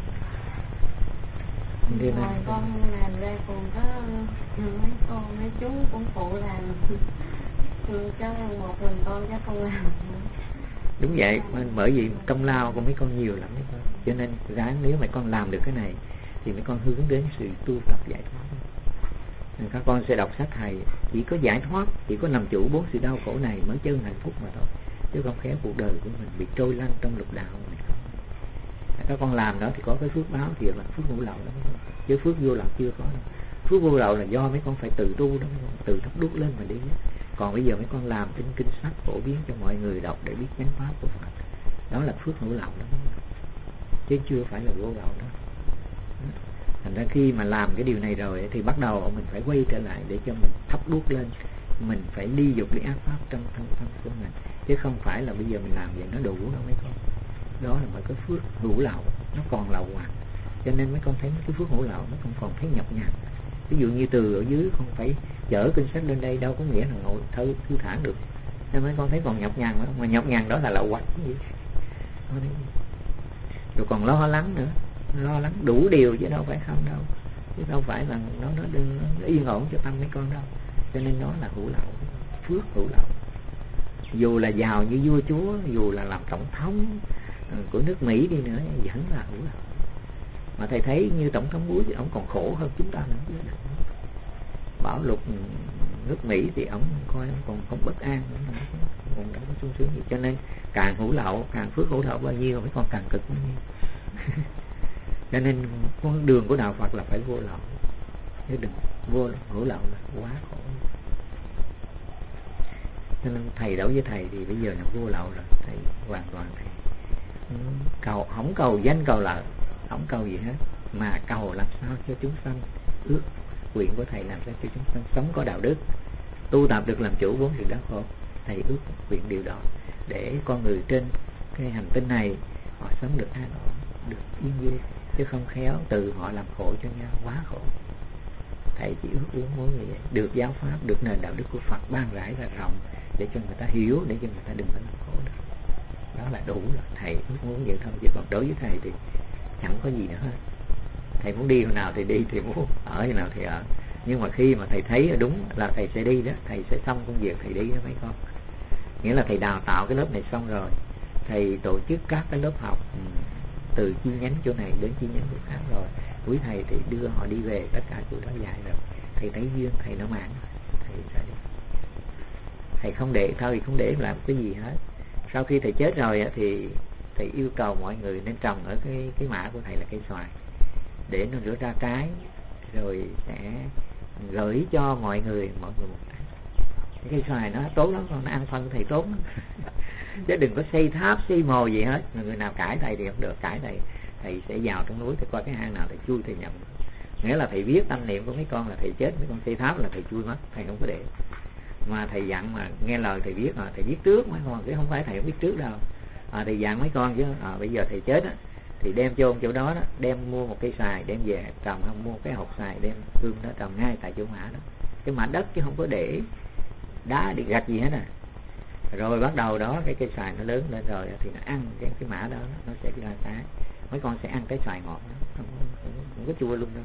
Rồi con làm ra còn có mấy chú cũng phụ làm, cho một mình con chắc không làm. Đúng vậy, bởi vì công lao của mấy con nhiều lắm mấy con. Cho nên ráng, nếu mấy con làm được cái này thì mấy con hướng đến sự tu tập giải thoát. Các con sẽ đọc sách thầy, chỉ có giải thoát, chỉ có làm chủ bốn sự đau khổ này mới chân hạnh phúc mà thôi. Chứ không khéo cuộc đời của mình bị trôi lăn trong lục đạo này không. Các con làm đó thì có cái phước báo, thì là phước ngũ lậu đó, chứ phước vô lậu chưa có đâu. Phước vô lậu là do mấy con phải tự tu đó, tự thắp đuốc lên mà đi. Còn bây giờ mấy con làm kinh sách phổ biến cho mọi người đọc để biết chánh pháp của Phật, đó là phước ngũ lậu đó, chứ chưa phải là vô lậu đó. Thành ra khi mà làm cái điều này rồi thì bắt đầu mình phải quay trở lại để cho mình thắp đuốc lên. Mình phải ly dục ly ác pháp trong thân của mình, chứ không phải là bây giờ mình làm vậy nó đủ đâu mấy con. Đó là một cái phước hữu lậu, nó còn lậu hoặc. Cho nên mấy con thấy cái phước hữu lậu nó còn thấy nhọc nhằn. Ví dụ như từ ở dưới không phải chở kinh sách lên đây, đâu có nghĩa là ngồi thư thản được. Nên mấy con thấy còn nhọc nhằn, mà nhọc nhằn đó là lậu hoặc cái gì. Rồi còn lo lắng nữa, lo lắng đủ điều chứ đâu phải không đâu, chứ đâu phải là nó yên ổn cho tâm mấy con đâu. Cho nên nó là hữu lậu, phước hữu lậu. Dù là giàu như vua chúa, dù là làm tổng thống của nước Mỹ đi nữa vẫn là hữu lậu. Mà thầy thấy như tổng thống Bush thì ông còn khổ hơn chúng ta nữa. Bảo luật nước Mỹ thì ông coi ông còn bất an, còn đâu có sung sướng gì. Cho nên càng hữu lậu, càng phước hữu lậu bao nhiêu mấy con càng cực bao nhiêu. Cho nên con đường của đạo Phật là phải vô lậu, chứ đừng vô hữu lậu là quá khổ. Cho nên thầy đối với thầy thì bây giờ là vô lậu rồi, thầy hoàn toàn thầy không cầu danh cầu lợi, không cầu gì hết, mà cầu làm sao cho chúng sanh. Ước nguyện của thầy làm sao cho chúng sanh sống có đạo đức, tu tập được làm chủ bốn sự đau khổ. Thầy ước nguyện điều đó để con người trên cái hành tinh này họ sống được an ổn, được yên vui, chứ không khéo từ họ làm khổ cho nhau, quá khổ. Thầy chỉ ước muốn như vậy, được giáo pháp, được nền đạo đức của Phật ban rải ra rộng để cho người ta hiểu, để cho người ta đừng có làm khổ được. Đó là đủ rồi. Thầy ước muốn vậy thôi, chứ còn đối với thầy thì chẳng có gì nữa hết. Thầy muốn đi hồi nào thì đi, thì muốn ở hồi nào thì ở. Nhưng mà khi mà thầy thấy đúng là thầy sẽ đi đó, thầy sẽ xong công việc thầy đi đó mấy con. Nghĩa là thầy đào tạo cái lớp này xong rồi, thầy tổ chức các cái lớp học từ chi nhánh chỗ này đến chi nhánh chỗ khác rồi, quý thầy thì đưa họ đi về tất cả chỗ đó dạy rồi. Thầy thấy duyên thầy nó mãn, thầy sẽ đi. Thầy không để thôi, không để làm cái gì hết. Sau khi thầy chết rồi thì thầy yêu cầu mọi người nên trồng ở cái mã của thầy là cây xoài, để nó rửa ra trái, rồi sẽ gửi cho mọi người một trái. Cái cây xoài nó tốt lắm, nó ăn phân thầy tốt lắm. Chứ đừng có xây tháp xây mồ gì hết. Người nào cãi thầy thì không được, cãi thầy sẽ vào trong núi, thầy coi cái hang nào thầy chui thầy nhận. Nghĩa là thầy biết tâm niệm của mấy con là thầy chết, mấy con xây tháp là thầy chui mất, thầy không có để. Mà thầy dặn mà nghe lời thầy biết, mà thầy biết trước mấy con, chứ không phải thầy không biết trước đâu. Thầy dặn mấy con chứ bây giờ thầy chết á thì đem chôn chỗ đó đó, đem mua một cây xoài đem về trồng, không mua cái hột xoài đem hương đó trồng ngay tại chỗ mã đó, cái mã đất chứ không có để đá đi gạch gì hết à. Rồi bắt đầu đó cái cây xoài nó lớn lên rồi thì nó ăn cái mã đó nó sẽ ra trái, mấy con sẽ ăn cái xoài ngọt đó, không có chua luôn đâu.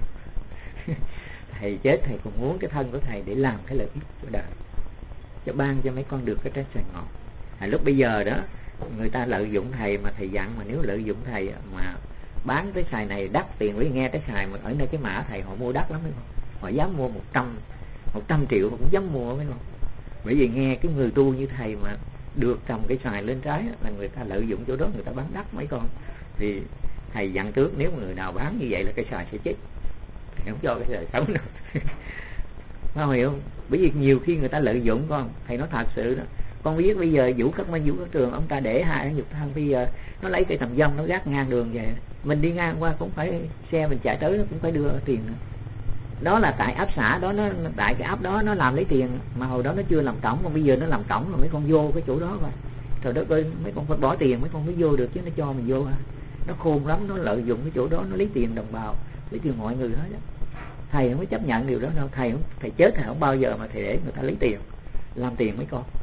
Thầy chết thầy cũng muốn cái thân của thầy để làm cái lợi ích của đời, cho ban cho mấy con được cái trái xoài ngọt. Lúc bây giờ đó người ta lợi dụng thầy mà thầy dặn, mà nếu lợi dụng thầy mà bán cái xoài này đắt tiền, với nghe cái xoài mà ở nơi cái mã thầy họ mua đắt lắm, họ dám mua 100 triệu mà cũng dám mua mấy con. Bởi vì nghe cái người tu như thầy mà được trồng cái xoài lên trái là người ta lợi dụng chỗ đó, người ta bán đắt mấy con. Thì thầy dặn trước nếu mà người nào bán như vậy là cái xoài sẽ chết, thầy không cho cái xoài sống đâu. Không hiểu không? Bởi vì nhiều khi người ta lợi dụng con, thầy nói thật sự đó. Con biết bây giờ Vũ Các Trường ông ta để hai cái nhục thân, bây giờ nó lấy cây tầm dông nó gác ngang đường vậy, mình đi ngang qua cũng phải xe mình chạy tới nó cũng phải đưa tiền nữa. Đó là tại áp xã đó, nó tại cái áp đó nó làm lấy tiền, mà hồi đó nó chưa làm cổng, còn bây giờ nó làm cổng rồi mấy con vô cái chỗ đó rồi. Trời đất ơi, mấy con phải bỏ tiền mấy con mới vô được chứ nó cho mình vô hả? Nó khôn lắm, nó lợi dụng cái chỗ đó, nó lấy tiền đồng bào, lấy tiền mọi người hết á. Thầy không có chấp nhận điều đó đâu, thầy chết thầy không bao giờ mà thầy để người ta lấy tiền làm tiền mấy con.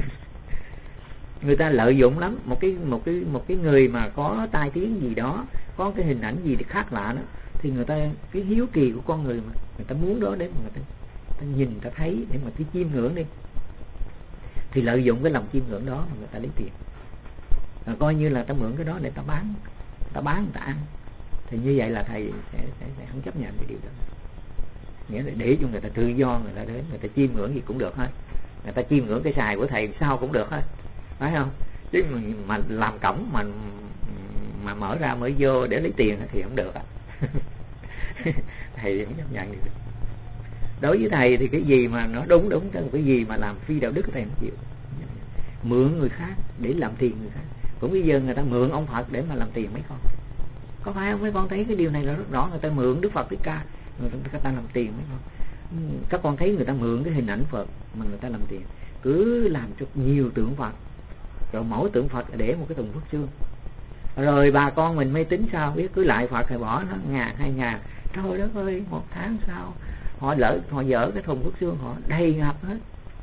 Người ta lợi dụng lắm. Một cái người mà có tai tiếng gì đó, có cái hình ảnh gì thì khác lạ đó, thì người ta cái hiếu kỳ của con người mà người ta muốn đó để mà người ta nhìn, người ta thấy để mà chiêm ngưỡng đi, thì lợi dụng cái lòng chiêm ngưỡng đó mà người ta lấy tiền, coi như là ta mượn cái đó để ta bán người ta ăn. Thì như vậy là thầy sẽ không chấp nhận cái điều đó. Nghĩa là để cho người ta tự do, người ta đến người ta chiêm ngưỡng gì cũng được hết, người ta chiêm ngưỡng cái xài của thầy sao cũng được hết, phải không? Chứ mà làm cổng mà mở ra mới vô để lấy tiền thì không được á. Thầy không chấp nhận được. Đối với thầy thì cái gì mà nó đúng, cái gì mà làm phi đạo đức thầy không chịu. Mượn người khác để làm tiền người khác, cũng bây giờ người ta mượn ông Phật để mà làm tiền mấy con, có phải không? Mấy con thấy cái điều này là rất rõ, người ta mượn Đức Phật Thích Ca, người ta làm tiền mấy con. Các con thấy người ta mượn cái hình ảnh Phật mà người ta làm tiền, cứ làm cho nhiều tượng Phật, rồi mỗi tượng Phật để một cái thùng phước xương, rồi bà con mình mê tín sao biết, cứ lại Phật thì bỏ nó 1.000, 2.000, trời đất ơi, 1 tháng sau họ dỡ cái thùng phước xương họ đầy ngập hết.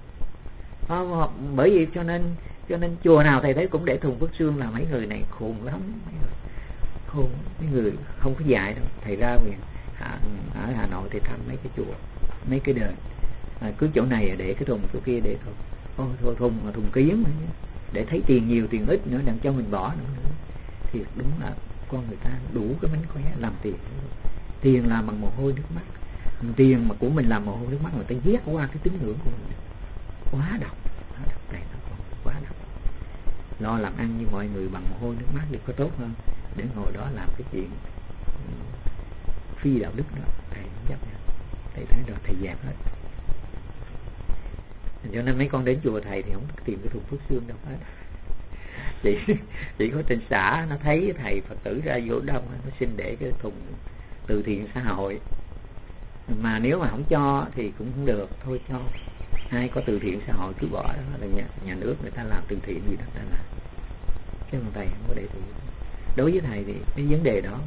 Bởi vì cho nên chùa nào thầy thấy cũng để thùng phước xương, là mấy người này khôn lắm, khôn, mấy người không có dạy đâu. Thầy ra ở Hà Nội thì thăm mấy cái chùa, mấy cái đền, cứ chỗ này để cái thùng, chỗ kia để thùng kiến để thấy tiền nhiều tiền ít nữa, đặng cho mình bỏ nữa. Thì đúng là con người ta đủ cái mánh khóe làm tiền. Tiền làm bằng mồ hôi nước mắt, tiền mà của mình làm mồ hôi nước mắt, người ta ghét qua cái tín ngưỡng của mình. Quá độc này, quá độc. Lo làm ăn như mọi người bằng mồ hôi nước mắt thì có tốt hơn, để ngồi đó làm cái chuyện phi đạo đức đó. Thầy không chấp nhận, thầy thấy rồi thầy dẹp hết. Cho nên mấy con đến chùa thầy thì không tìm cái thùng phước xương đâu hết. Chỉ có trên xã nó thấy thầy Phật tử ra vô đông, nó xin để cái thùng từ thiện xã hội. Mà nếu mà không cho thì cũng không được, thôi cho. Ai có từ thiện xã hội cứ bỏ đó, là nhà nước người ta làm từ thiện gì đó ta làm, chứ thầy không có để từ. Đối với thầy thì cái vấn đề đó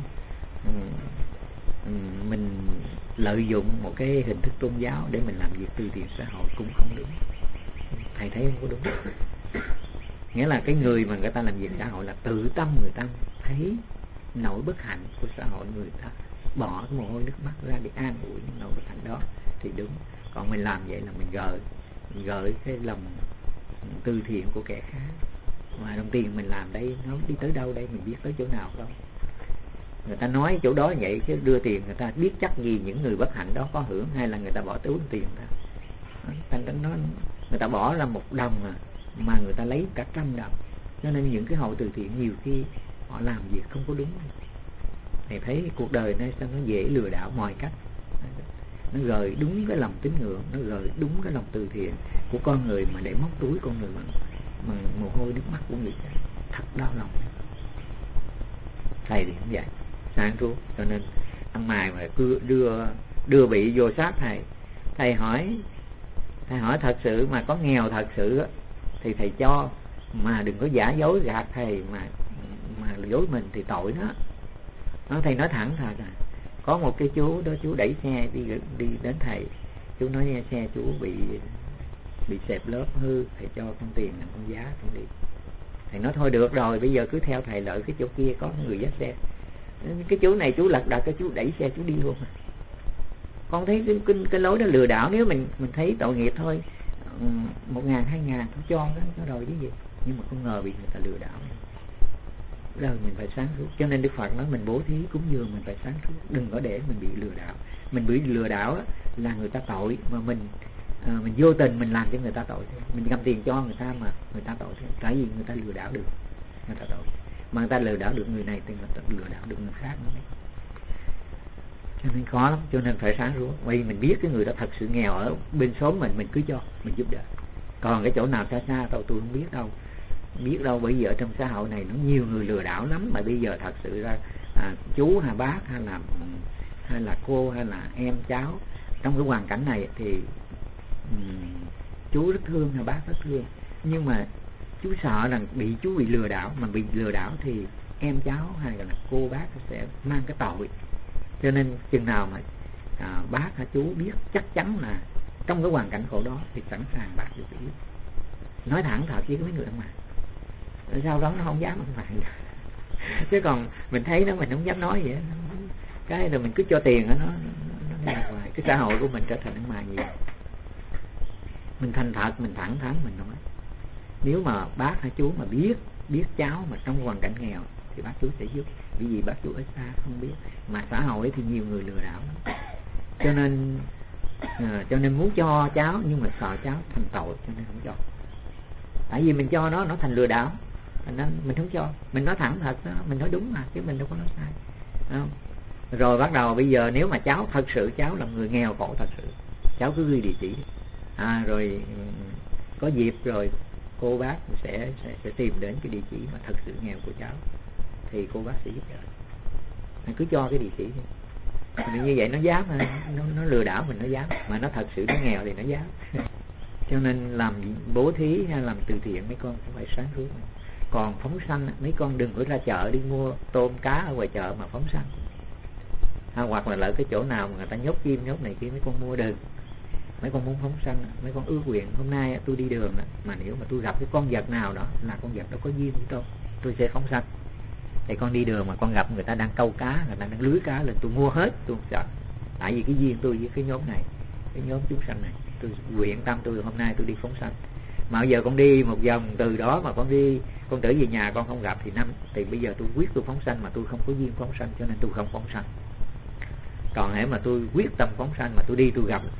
mình lợi dụng một cái hình thức tôn giáo để mình làm việc từ thiện xã hội cũng không đúng. Thầy thấy không có đúng. Nghĩa là cái người mà người ta làm việc xã hội là tự tâm người ta thấy nỗi bất hạnh của xã hội, người ta bỏ cái mồ hôi nước mắt ra để an ủi những nỗi bất hạnh đó thì đúng. Còn mình làm vậy là mình gợi cái lòng từ thiện của kẻ khác, mà đồng tiền mình làm đây nó đi tới đâu đây, mình biết tới chỗ nào đâu. Người ta nói chỗ đó vậy chứ đưa tiền người ta biết chắc gì những người bất hạnh đó có hưởng, hay là người ta bỏ túi tiền ra. Người ta bỏ ra 1 đồng mà người ta lấy cả 100 đồng. Cho nên những cái hội từ thiện nhiều khi họ làm việc không có đúng. Thầy thấy cuộc đời này sao nó dễ lừa đảo mọi cách. Nó gợi đúng cái lòng tín ngưỡng, nó gợi đúng cái lòng từ thiện của con người mà để móc túi con người mà mồ hôi nước mắt của người ta. Thật đau lòng. Thầy thì không vậy, sáng suốt. Cho nên ăn mày mà cứ đưa bị vô sát thầy hỏi thật sự mà có nghèo thật sự thì thầy cho, mà đừng có giả dối gạt thầy mà dối mình thì tội đó. Thầy nói thẳng thật à. Có một cái chú đó, chú đẩy xe đi đến thầy, chú nói nghe xe chú bị xẹp lớp hư, thầy cho con tiền con giá con đi. Thầy nói thôi được rồi, bây giờ cứ theo thầy, lợi cái chỗ kia có người dắt xe. Cái chú này chú lật đật, cái chú đẩy xe chú đi luôn. Con thấy cái lối đó lừa đảo. Nếu mình thấy tội nghiệp thôi, 1.000 2.000 tôi cho rồi chứ gì. Nhưng mà không ngờ bị người ta lừa đảo. Rồi mình phải sáng suốt. Cho nên Đức Phật nói mình bố thí cúng dường mình phải sáng suốt, đừng có để mình bị lừa đảo. Mình bị lừa đảo là người ta tội, mà mình vô tình mình làm cho người ta tội. Mình cầm tiền cho người ta mà người ta tội. Tại vì người ta lừa đảo được, người ta tội. Mà người ta lừa đảo được người này thì người ta lừa đảo được người khác nữa. Cho nên khó lắm. Cho nên phải sáng suốt. Vì mình biết cái người đó thật sự nghèo ở bên xóm mình cứ cho, mình giúp đỡ. Còn cái chỗ nào xa xa tôi không biết đâu. Bởi vì ở trong xã hội này nó nhiều người lừa đảo lắm. Mà bây giờ thật sự ra chú hay bác hay là cô hay là em cháu trong cái hoàn cảnh này thì chú rất thương hay bác rất thương, nhưng mà chú sợ rằng chú bị lừa đảo. Mà bị lừa đảo thì em cháu hay là cô bác sẽ mang cái tội. Cho nên chừng nào mà bác hay chú biết chắc chắn là trong cái hoàn cảnh khổ đó thì sẵn sàng bác được biết. Nói thẳng thật với mấy người ở ngoài. Sau đó nó không dám ăn phạt. Chứ còn mình thấy nó mình không dám nói vậy. Cái rồi mình cứ cho tiền nó đi hoài. Cái xã hội của mình trở thành ăn mày nhiều. Mình thành thật, mình thẳng thắn mình nói. Nếu mà bác hay chú mà biết cháu mà trong hoàn cảnh nghèo thì bác chú sẽ giúp. Vì gì bác chú ở xa không biết. Mà xã hội thì nhiều người lừa đảo. Cho nên muốn cho cháu nhưng mà sợ cháu thành tội cho nên không cho. Tại vì mình cho nó thành lừa đảo, nên mình không cho. Mình nói thẳng thật đó, mình nói đúng mà chứ mình đâu có nói sai, không? Rồi bắt đầu bây giờ nếu mà cháu thật sự cháu là người nghèo khổ thật sự, cháu cứ ghi địa chỉ rồi có dịp rồi cô bác sẽ tìm đến cái địa chỉ mà thật sự nghèo của cháu thì cô bác sẽ giúp đỡ. Mình cứ cho cái địa chỉ đi. Mình như vậy nó dám nó lừa đảo mình, nó dám. Mà nó thật sự nó nghèo thì nó dám. Cho nên làm bố thí hay làm từ thiện mấy con phải sáng suốt. Còn phóng sanh mấy con đừng có ra chợ đi mua tôm cá ở ngoài chợ mà phóng sanh. Hoặc là lỡ cái chỗ nào mà người ta nhốt chim nhốt này kia mấy con mua đừng. Mấy con muốn phóng sanh, mấy con ước nguyện hôm nay tôi đi đường mà nếu mà tôi gặp cái con vật nào đó là con vật đó có duyên với tôi sẽ phóng sanh. Thì con đi đường mà con gặp người ta đang câu cá, người ta đang lưới cá lên, tôi mua hết, tôi không sợ. Tại vì cái duyên tôi với cái nhóm này, cái nhóm chúng sanh này, tôi nguyện tâm tôi hôm nay tôi đi phóng sanh. Mà bây giờ con đi một vòng từ đó mà con trở về nhà con không gặp thì bây giờ tôi quyết tôi phóng sanh mà tôi không có duyên phóng sanh, cho nên tôi không phóng sanh. Còn hễ mà tôi quyết tâm phóng sanh mà tôi đi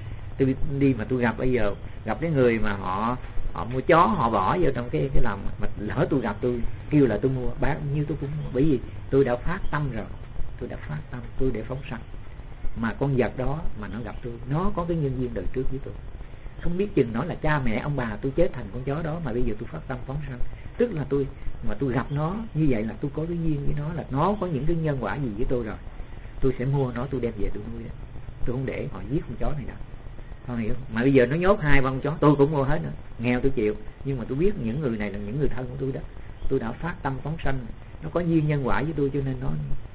mà tôi gặp bây giờ gặp cái người mà họ mua chó họ bỏ vô trong cái lòng mà lỡ tôi gặp tôi kêu là tôi mua bán nhiêu tôi cũng mua, bởi vì tôi đã phát tâm rồi, tôi để phóng sanh. Mà con vật đó mà nó gặp tôi, nó có cái nhân duyên đời trước với tôi, không biết chừng nó là cha mẹ ông bà tôi chết thành con chó đó mà bây giờ tôi phát tâm phóng sanh, tức là tôi gặp nó như vậy là tôi có cái duyên với nó, là nó có những cái nhân quả gì với tôi rồi, tôi sẽ mua nó, tôi đem về tôi nuôi. Tôi không để họ giết con chó này đâu, không hiểu. Mà bây giờ nó nhốt 2-3 con chó tôi cũng mua hết nữa, nghèo tôi chịu, nhưng mà tôi biết những người này là những người thân của tôi đó, tôi đã phát tâm phóng sanh, nó có duyên nhân quả với tôi cho nên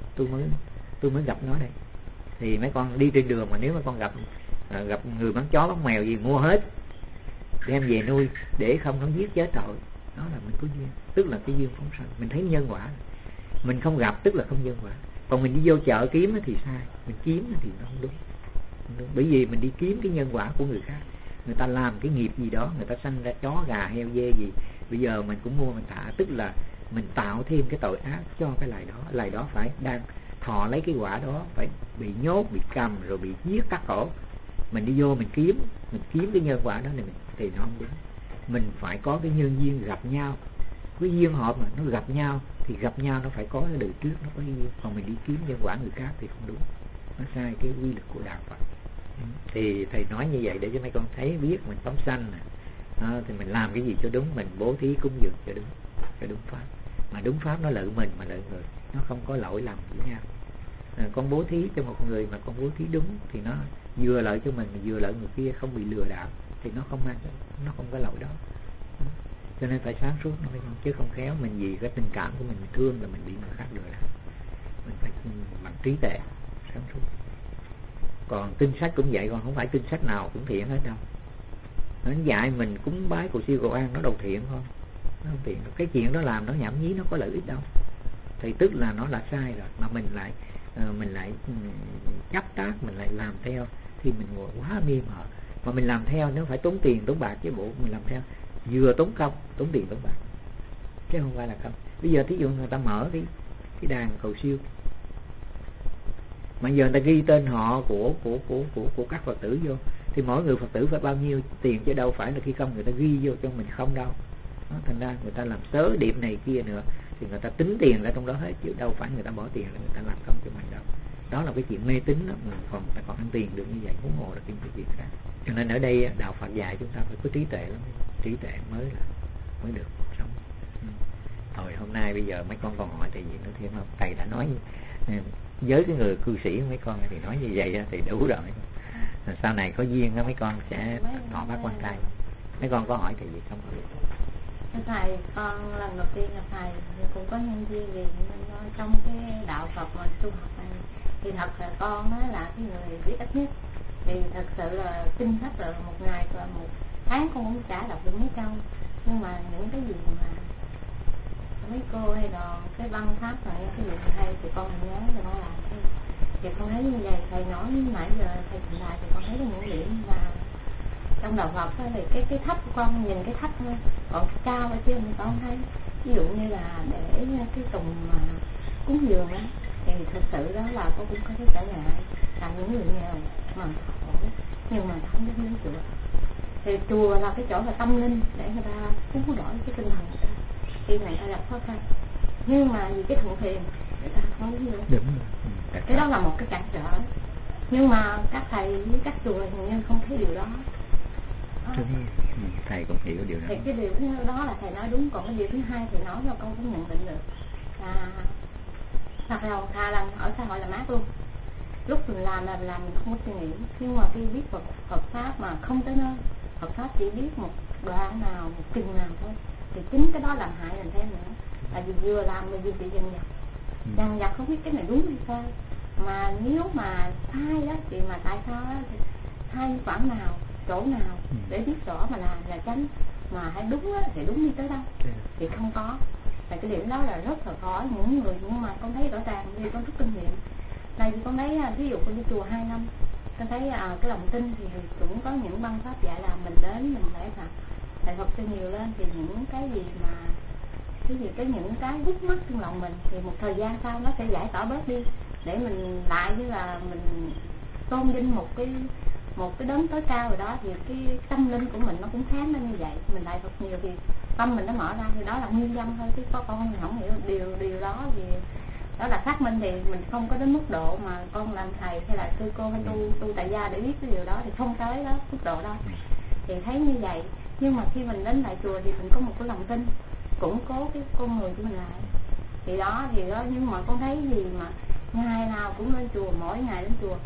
tôi mới gặp nó đây. Thì mấy con đi trên đường mà nếu mà con gặp người bán chó bán mèo gì mua hết đem về nuôi để không nó giết chết tội, đó là mình có duyên, tức là cái duyên phóng sanh. Mình thấy nhân quả, mình không gặp tức là không nhân quả. Còn mình đi vô chợ kiếm thì sai, mình kiếm thì nó không đúng. Bởi vì mình đi kiếm cái nhân quả của người khác, người ta làm cái nghiệp gì đó, người ta sanh ra chó gà heo dê gì, bây giờ mình cũng mua mình thả, tức là mình tạo thêm cái tội ác cho cái loài đó phải đang thọ lấy cái quả đó, phải bị nhốt, bị cầm rồi bị giết cắt cổ. Mình đi vô mình kiếm cái nhân quả đó này thì nó không đúng. Mình phải có cái nhân duyên gặp nhau, cái duyên hợp mà nó gặp nhau thì gặp nhau nó phải có cái đời trước nó có duyên. Còn mình đi kiếm nhân quả người khác thì không đúng, nó sai cái quy luật của đạo Phật. Thì thầy nói như vậy để cho mấy con thấy biết mình phóng sanh thì mình làm cái gì cho đúng, mình bố thí cúng dường cho đúng pháp. Mà đúng pháp nó lợi mình mà lợi người, nó không có lỗi lầm với nhau. Con bố thí cho một người mà con bố thí đúng thì nó vừa lợi cho mình vừa lợi người kia, không bị lừa đảo thì nó không có lỗi đó. Cho nên phải sáng suốt nó phải không, chứ không khéo mình vì cái tình cảm của mình thương là mình bị người khác lừa đảo. Mình phải bằng trí tuệ sáng suốt. Còn kinh sách cũng vậy, còn không phải kinh sách nào cũng thiện hết đâu. Nó dạy mình cúng bái cầu siêu cầu an nó đâu thiện không? Nó không thiện. Cái chuyện đó làm nó nhảm nhí, nó có lợi ích đâu. Thì tức là nó là sai rồi, mà mình lại chấp tác, mình lại làm theo thì mình ngồi quá mê mờ. Mà mình làm theo nó phải tốn tiền tốn bạc chứ bộ. Mình làm theo vừa tốn công, tốn tiền tốn bạc, chứ không phải là không. Bây giờ thí dụ người ta mở cái đàn cầu siêu, mà giờ người ta ghi tên họ của các Phật tử vô, thì mỗi người Phật tử phải bao nhiêu tiền, chứ đâu phải là khi không người ta ghi vô cho mình không đâu. Đó, thành ra người ta làm sớ điểm này kia nữa thì người ta tính tiền ra trong đó hết, chứ đâu phải người ta bỏ tiền ra người ta làm công cho mình đâu. Đó là cái chuyện mê tín đó, mình còn ăn tiền được như vậy, huống hồ là cái chuyện khác. Cho nên ở đây đạo Phật dạy chúng ta phải có trí tuệ lắm, trí tuệ mới được sống. Thôi hôm nay bây giờ mấy con còn hỏi thầy gì nữa thêm không? Thầy đã nói với cái người cư sĩ mấy con thì nói như vậy thì đủ rồi. Sau này có duyên đó mấy con sẽ thọ bác quan trai. Mấy con có hỏi thầy gì không? Thầy, con lần đầu tiên gặp thầy cũng có nhân duyên gì trong cái đạo Phật mà tu học này, thì thật là con á là cái người biết ít nhất. Thì thật sự là kinh sách là một ngày và một tháng con cũng chả đọc được mấy câu, nhưng mà những cái gì mà mấy cô hay là cái văn pháp này cái gì hay thì con nhớ thì con làm thôi. Thì con thấy như vậy, thầy nói nãy giờ thầy trình bày thì con thấy có những điểm mà trong đạo Phật thì cái thấp của con nhìn cái thấp thôi, còn cái cao ở trên thì con thấy ví dụ như là để cái tùng mà cúng dường á, thì thật sự đó là con cũng có cái trở ngại là những người nghèo mà khổ nhưng mà không dám đến chùa. Thì chùa là cái chỗ là tâm linh để người ta cứu đổi cái tinh thần người ta khi người ta gặp khó khăn, nhưng mà vì cái thuận phiền người ta không đến nữa. Đúng rồi. Cái đó là một cái cản trở, nhưng mà các thầy với các chùa hình như không thấy điều đó. Thầy cũng hiểu điều đó. Thì cái điều thứ đó là thầy nói đúng, còn cái điều thứ hai thầy nói là con cũng nhận định được thật là thà là ở xã hội là mát luôn. Lúc mình làm mình không có suy nghĩ, nhưng mà khi biết Phật pháp mà không tới nơi, Phật pháp chỉ biết một đoạn nào, một chừng nào thôi, thì chính cái đó làm hại mình thêm nữa. Tại vì vừa làm mình vừa bị dằn vặt không biết cái này đúng hay sai. Mà nếu mà sai đó thì mà tại sao đó, thì sai khoảng nào, chỗ nào để biết rõ mà là tránh, mà hãy đúng á, thì đúng đi tới đâu thì không có. Tại cái điểm đó là rất là khó những người, nhưng mà con thấy rõ ràng vì con rút kinh nghiệm. Tại vì con thấy ví dụ con đi chùa 2 năm, con thấy cái lòng tin thì cũng có những văn pháp dạy là mình đến mình phải thầy Phật cho nhiều lên, thì những cái gì mà những cái gút mắt trong lòng mình thì một thời gian sau nó sẽ giải tỏa bớt đi, để mình lại như là mình tôn vinh một cái đấng tối cao rồi đó, thì cái tâm linh của mình nó cũng sáng lên như vậy. Mình lại Phật nhiều thì tâm mình nó mở ra, thì đó là nguyên nhân thôi, chứ có con không hiểu điều đó. Thì đó là xác minh, thì mình không có đến mức độ mà con làm thầy hay là sư cô hay tu tại gia để biết cái điều đó, thì không tới đó mức độ đó. Thì thấy như vậy, nhưng mà khi mình đến lại chùa thì mình có một cái lòng tin, củng cố cái con người của mình lại. Thì đó, nhưng mà con thấy gì mà ngày nào cũng lên chùa, mỗi ngày đến chùa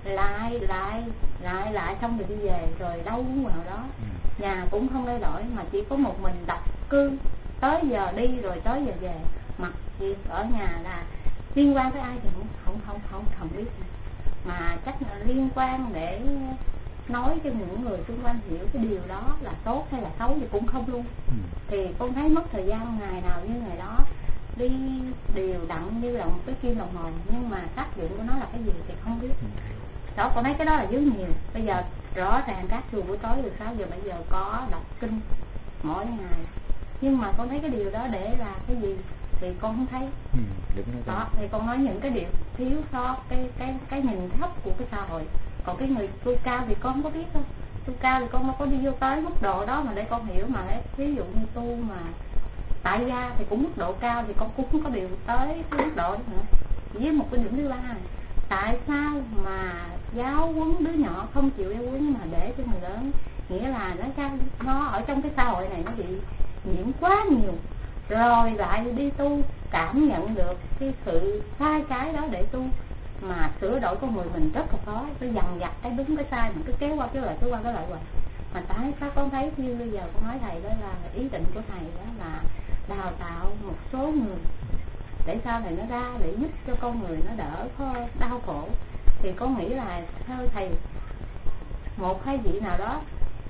lại xong rồi đi về, rồi đâu cũng vào đó, nhà cũng không thay đổi, mà chỉ có một mình độc cư, tới giờ đi rồi tới giờ về, mặc gì ở nhà là liên quan với ai thì không biết, mà chắc là liên quan để nói cho những người xung quanh hiểu cái điều đó là tốt hay là xấu thì cũng không luôn. Thì con thấy mất thời gian ngày nào như ngày đó, đi đều đặn như là một cái kim đồng hồ, nhưng mà tác dụng của nó là cái gì thì không biết. Đó, con thấy cái đó là dưới nhiều. Bây giờ rõ ràng các chùa buổi tối từ 6 giờ bây giờ có đọc kinh mỗi ngày, nhưng mà con thấy cái điều đó để là cái gì thì con không thấy. Đó, thì con nói những cái điều thiếu sót, cái nhìn thấp của cái xã hội. Còn cái người tu cao thì con không có biết đâu, tu cao thì con không có đi vô tới mức độ đó mà để con hiểu. Mà ví dụ như tu mà tại gia thì cũng mức độ cao, thì con cũng không có điều tới cái mức độ đó nữa. Với một cái điểm thứ ba này, tại sao mà giáo huấn đứa nhỏ không chịu giáo huấn mà để cho người lớn, nghĩa là nó ở trong cái xã hội này nó bị nhiễm quá nhiều, rồi lại đi tu cảm nhận được cái sự sai trái đó để tu, mà sửa đổi con người mình rất là khó. Nó dằn vặt cái đúng cái sai mà cứ kéo qua cái lại hoài. Mà tại sao con thấy như bây giờ con nói thầy đó là ý định của thầy đó là đào tạo một số người để sau này nó ra để giúp cho con người nó đỡ đau khổ, thì con nghĩ là theo thầy một hai vị nào đó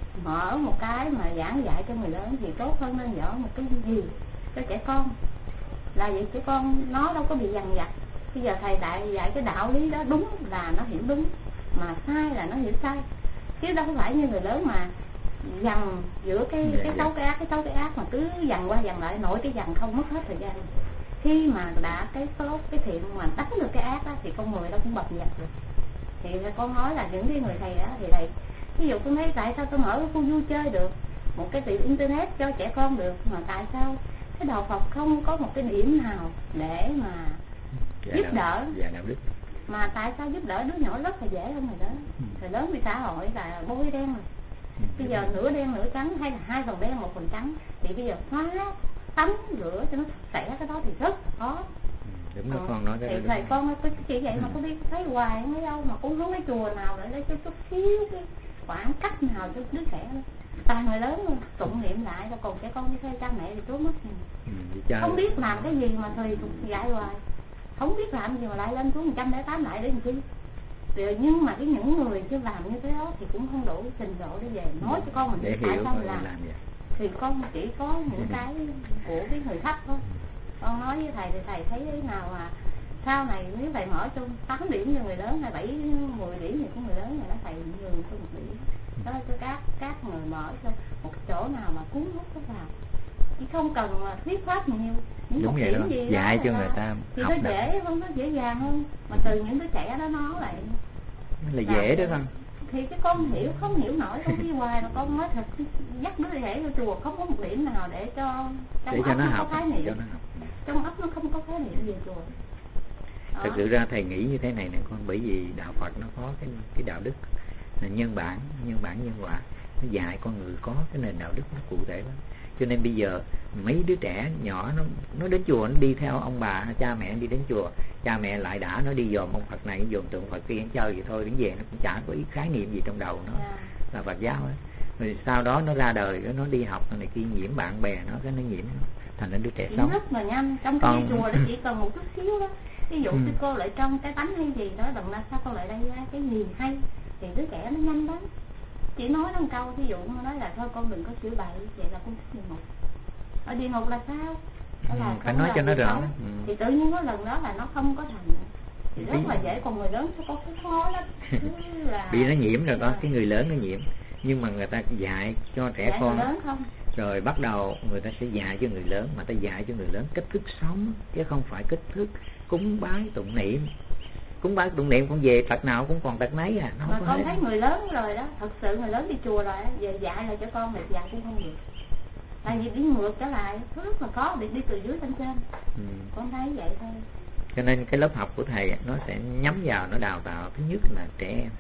mở một cái mà giảng dạy cho người lớn thì tốt hơn nên mở một cái gì cho trẻ con, là vậy trẻ con nó đâu có bị dằn vặt. Bây giờ thầy dạy cái đạo lý đó đúng là nó hiểu đúng, mà sai là nó hiểu sai, chứ đâu phải như người lớn mà dằn giữa cái xấu cái ác mà cứ dằn qua dằn lại, nổi cái dằn không mất hết thời gian. Khi mà đã cái tốt cái thiện mà đánh được cái ác đó, thì con người nó cũng bật dập được. Thì con nói là những cái người thầy đó thì thầy ví dụ con thấy tại sao tôi mở cái khu vui chơi được, một cái tiệm internet cho trẻ con được, mà tại sao cái đạo Phật không có một cái điểm nào để mà giúp đỡ? Đạo đức. Mà tại sao giúp đỡ đứa nhỏ rất là dễ hơn người lớn? Người lớn vì xã hội là bôi đen rồi. Bây giờ nửa đen nửa trắng, hay là 2 phần đen 1 phần trắng, thì bây giờ xóa tắm rửa cho nó sạch cái đó thì rất khó. Đúng đó, con nói cái thì thầy con cứ chỉ vậy mà có biết thấy hoài không thấy đâu, mà cũng không cái chùa nào để lấy chút xíu cái khoảng cách nào cho đứa trẻ đâu. Tại người lớn luôn tụng niệm lại, còn trẻ con như thế cha mẹ thì trốn mất không biết làm cái gì mà thầy dạy hoài, không biết làm gì mà lại lên xuống 108 lại để làm chi. Rồi nhưng mà những người chưa làm như thế đó thì cũng không đủ trình độ để về nói cho con mình để tại hiểu sao làm vậy. Thì con chỉ có những cái của cái người thấp thôi. Con nói với thầy thì thầy thấy thế nào mà sau này nếu thầy mở cho 8 điểm cho người lớn hay 7, 10 điểm thì của người lớn này nó thầy nhường cho 1 điểm. Đó là cho các người mở cho một chỗ nào mà cuốn hút các vào, chứ không cần mà thuyết pháp nhiều. Những đúng vậy đó, gì dạy đó cho người ta thì học nó dễ hơn, nó dễ dàng hơn. Mà từ những đứa trẻ đó nó lại là dễ đó con. Thì cái con hiểu không hiểu nổi, con đi hoài mà con nói thật, dắt đứa trẻ vô chùa không có một điểm nào để cho nó học, khái niệm. Trong óc nó không có khái niệm về chùa. Thật sự ra thầy nghĩ như thế này nè con, bởi vì đạo Phật nó có cái đạo đức là nhân bản nhân quả, nó dạy con người có cái nền đạo đức nó cụ thể lắm. Cho nên bây giờ mấy đứa trẻ nhỏ nó đến chùa, nó đi theo ông bà cha mẹ đi đến chùa, cha mẹ lại đã nó đi dòm ông Phật này dòm tượng Phật kia chơi vậy thôi, đến về nó cũng chả có ý khái niệm gì trong đầu nó là Phật giáo ấy. Rồi sau đó nó ra đời nó đi học này kia, nhiễm bạn bè nó cái nó nhiễm nó thành nên đứa trẻ xấu rất là nhanh. Trong khi chùa nó chỉ cần một chút xíu đó, ví dụ sư cô lại trong cái tánh hay gì đó, đừng là sao cô lại đây ra cái gì hay thì đứa trẻ nó nhanh lắm. Chỉ nói nó một câu, ví dụ nó nói là thôi con đừng có chữa bậy, vậy là con thích địa ngục. Ở địa ngục là sao? Là phải nói cho nó rõ. Thì tự nhiên có lần đó là nó không có thành nữa. Thì rất là dễ, còn người lớn sẽ có cái khó lắm. Bị nó nhiễm rồi đó, cái người lớn nó nhiễm. Nhưng mà người ta dạy cho trẻ con lớn không? Rồi bắt đầu người ta sẽ dạy cho người lớn, mà ta dạy cho người lớn cách thức sống, chứ không phải cách thức cúng bái tụng niệm. Cúng bái tụng niệm con về tật nào cũng còn tật nấy à. Mà con thấy người lớn rồi đó, thật sự người lớn đi chùa rồi về dạy lại cho con thì dạy cũng không được. Tại vì đi ngược trở lại rất là khó, đi từ dưới lên trên. Con thấy vậy thôi. Cho nên cái lớp học của thầy nó sẽ nhắm vào, nó đào tạo thứ nhất là trẻ em,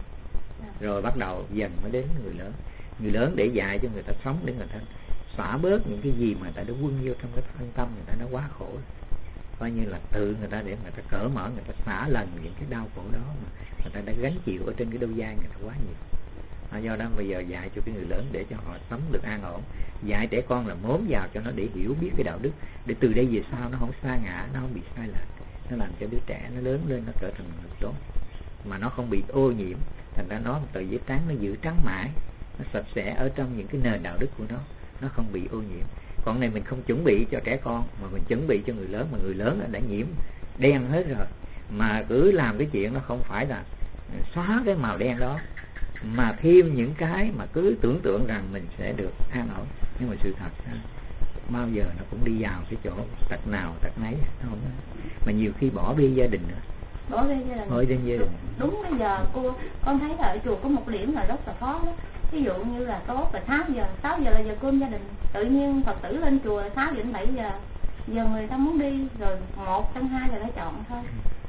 rồi bắt đầu dần mới đến người lớn. Người lớn để dạy cho người ta sống, để người ta xóa bớt những cái gì mà người ta đã quân vô trong cái thân tâm người ta, nó quá khổ. Coi như là tự người ta để người ta cởi mở, người ta xả lần những cái đau khổ đó mà người ta đã gánh chịu ở trên cái đôi vai người ta quá nhiều. Do đó bây giờ dạy cho cái người lớn để cho họ sống được an ổn, dạy trẻ con là mốm vào cho nó để hiểu biết cái đạo đức, để từ đây về sau nó không sa ngã, nó không bị sai lệch, nó làm cho đứa trẻ nó lớn lên nó trở thành người tốt, mà nó không bị ô nhiễm. Thành ra nó tờ giấy trắng nó giữ trắng mãi, nó sạch sẽ ở trong những cái nền đạo đức của nó không bị ô nhiễm. Còn này mình không chuẩn bị cho trẻ con mà mình chuẩn bị cho người lớn, mà người lớn đã nhiễm đen hết rồi, mà cứ làm cái chuyện nó không phải là xóa cái màu đen đó, mà thêm những cái mà cứ tưởng tượng rằng mình sẽ được an ổn, nhưng mà sự thật bao giờ nó cũng đi vào cái chỗ tật nào tật nấy, không? Mà nhiều khi bỏ bê gia đình nữa. Bỏ bê gia đình. Đúng bây giờ con thấy là ở chùa có một điểm là rất là khó đó. Ví dụ như là tốt là 6 giờ là giờ cơm gia đình. Tự nhiên Phật tử lên chùa 6 giờ đến 7 giờ. Giờ người ta muốn đi rồi 1 trong 2 là phải chọn thôi.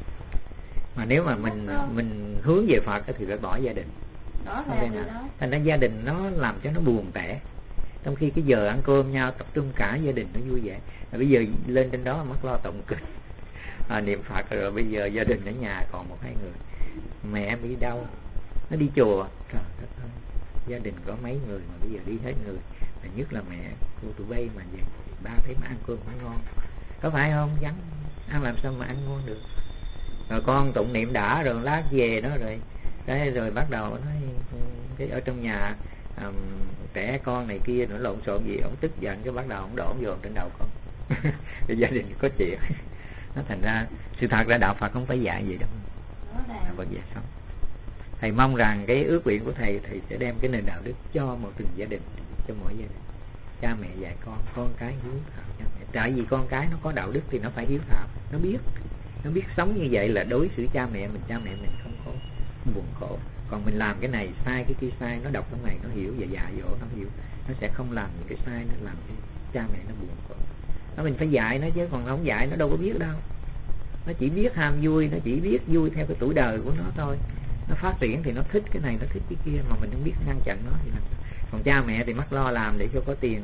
Mà nếu mà mình hướng về Phật thì phải bỏ gia đình. Đó là đó. Thành ra gia đình nó làm cho nó buồn tẻ. Trong khi cái giờ ăn cơm nhau tập trung cả gia đình nó vui vẻ. Rồi bây giờ lên trên đó mất lo tụng kinh, niệm Phật, rồi bây giờ gia đình ở nhà còn 1-2 người. Mẹ bị đau, nó đi chùa, trời đất ơi, gia đình có mấy người mà bây giờ đi hết người, mà nhất là mẹ cô tụi bay mà về ba thấy mà ăn cơm phải ngon, có phải không? Vắng ăn làm sao mà ăn ngon được. Rồi con tụng niệm đã rồi lát về đó rồi đấy, rồi bắt đầu nói cái ở trong nhà trẻ con này kia nó lộn xộn gì, ông tức giận cái bắt đầu ông đổ dồn trên đầu con. Thì gia đình có chuyện. Nó thành ra sự thật ra đạo Phật không phải dạy vậy đâu, đạo Phật dạy sống. Thầy mong rằng cái ước nguyện của thầy sẽ đem cái nền đạo đức cho một từng gia đình, cho mỗi gia đình. Cha mẹ dạy con cái hiếu thảo cha mẹ. Tại vì con cái nó có đạo đức thì nó phải hiếu thảo, nó biết sống như vậy là đối xử cha mẹ mình không có buồn khổ. Còn mình làm cái này sai, cái kia sai, nó đọc trong này nó hiểu và dạy dỗ nó hiểu, nó sẽ không làm những cái sai nó làm cho cha mẹ nó buồn khổ. Nó mình phải dạy nó chứ còn không dạy nó đâu có biết đâu. Nó chỉ biết ham vui, nó chỉ biết vui theo cái tuổi đời của nó thôi. Nó phát triển thì nó thích cái này, nó thích cái kia, mà mình không biết ngăn chặn nó thì làm sao? Còn cha mẹ thì mắc lo làm để cho có tiền.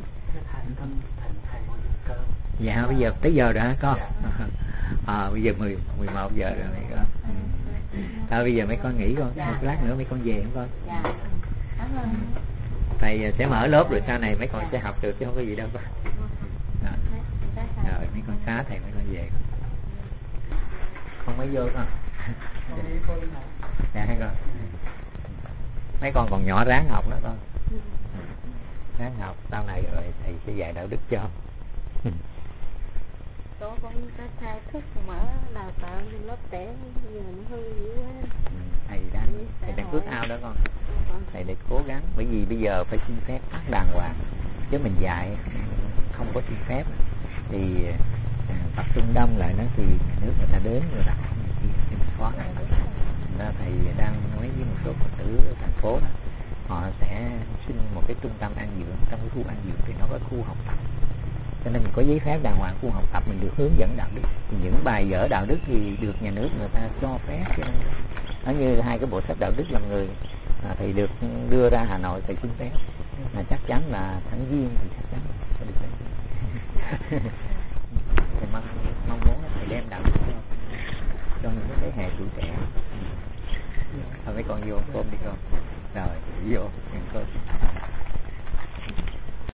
Dạ bây giờ tới giờ rồi hả con? Bây giờ 11 giờ rồi mấy con. Bây giờ mấy con nghỉ con, một lát nữa mấy con về không con? Thầy sẽ mở lớp rồi sau này mấy con sẽ học được chứ không có gì đâu con. Rồi mấy con xá thầy mấy con về. Con mới vô con. Dạ hay con. Mấy con còn nhỏ ráng học đó con. Ráng học sau này rồi thầy sẽ dạy đạo đức cho. Có con thai thức mở đào tạo lớp trẻ giờ nó hư dữ quá. Thầy đang ước ao đó con. Thầy để cố gắng, bởi vì bây giờ phải xin phép phát đàng hoàng, chứ mình dạy không có xin phép thì tập trung đông lại nó thì nhà nước người ta đến người ta không chi thì mình khó này. Thầy đang nói với một số Phật tử ở thành phố đó, họ sẽ xin một cái trung tâm an dưỡng, trong cái khu an dưỡng thì nó có khu học tập, cho nên mình có giấy phép đàng hoàng khu học tập, mình được hướng dẫn đạo đức, những bài vở đạo đức thì được nhà nước người ta cho phép. Nó như 2 cái bộ sách đạo đức làm người thì được đưa ra Hà Nội, thầy xin phép, mà chắc chắn là tháng Giêng thì chắc chắn sẽ được đấy. Thầy mong muốn thầy đem đạo đức cho những cái thế hệ tuổi trẻ. Thôi mấy con vô ôm đi con. Rồi vô.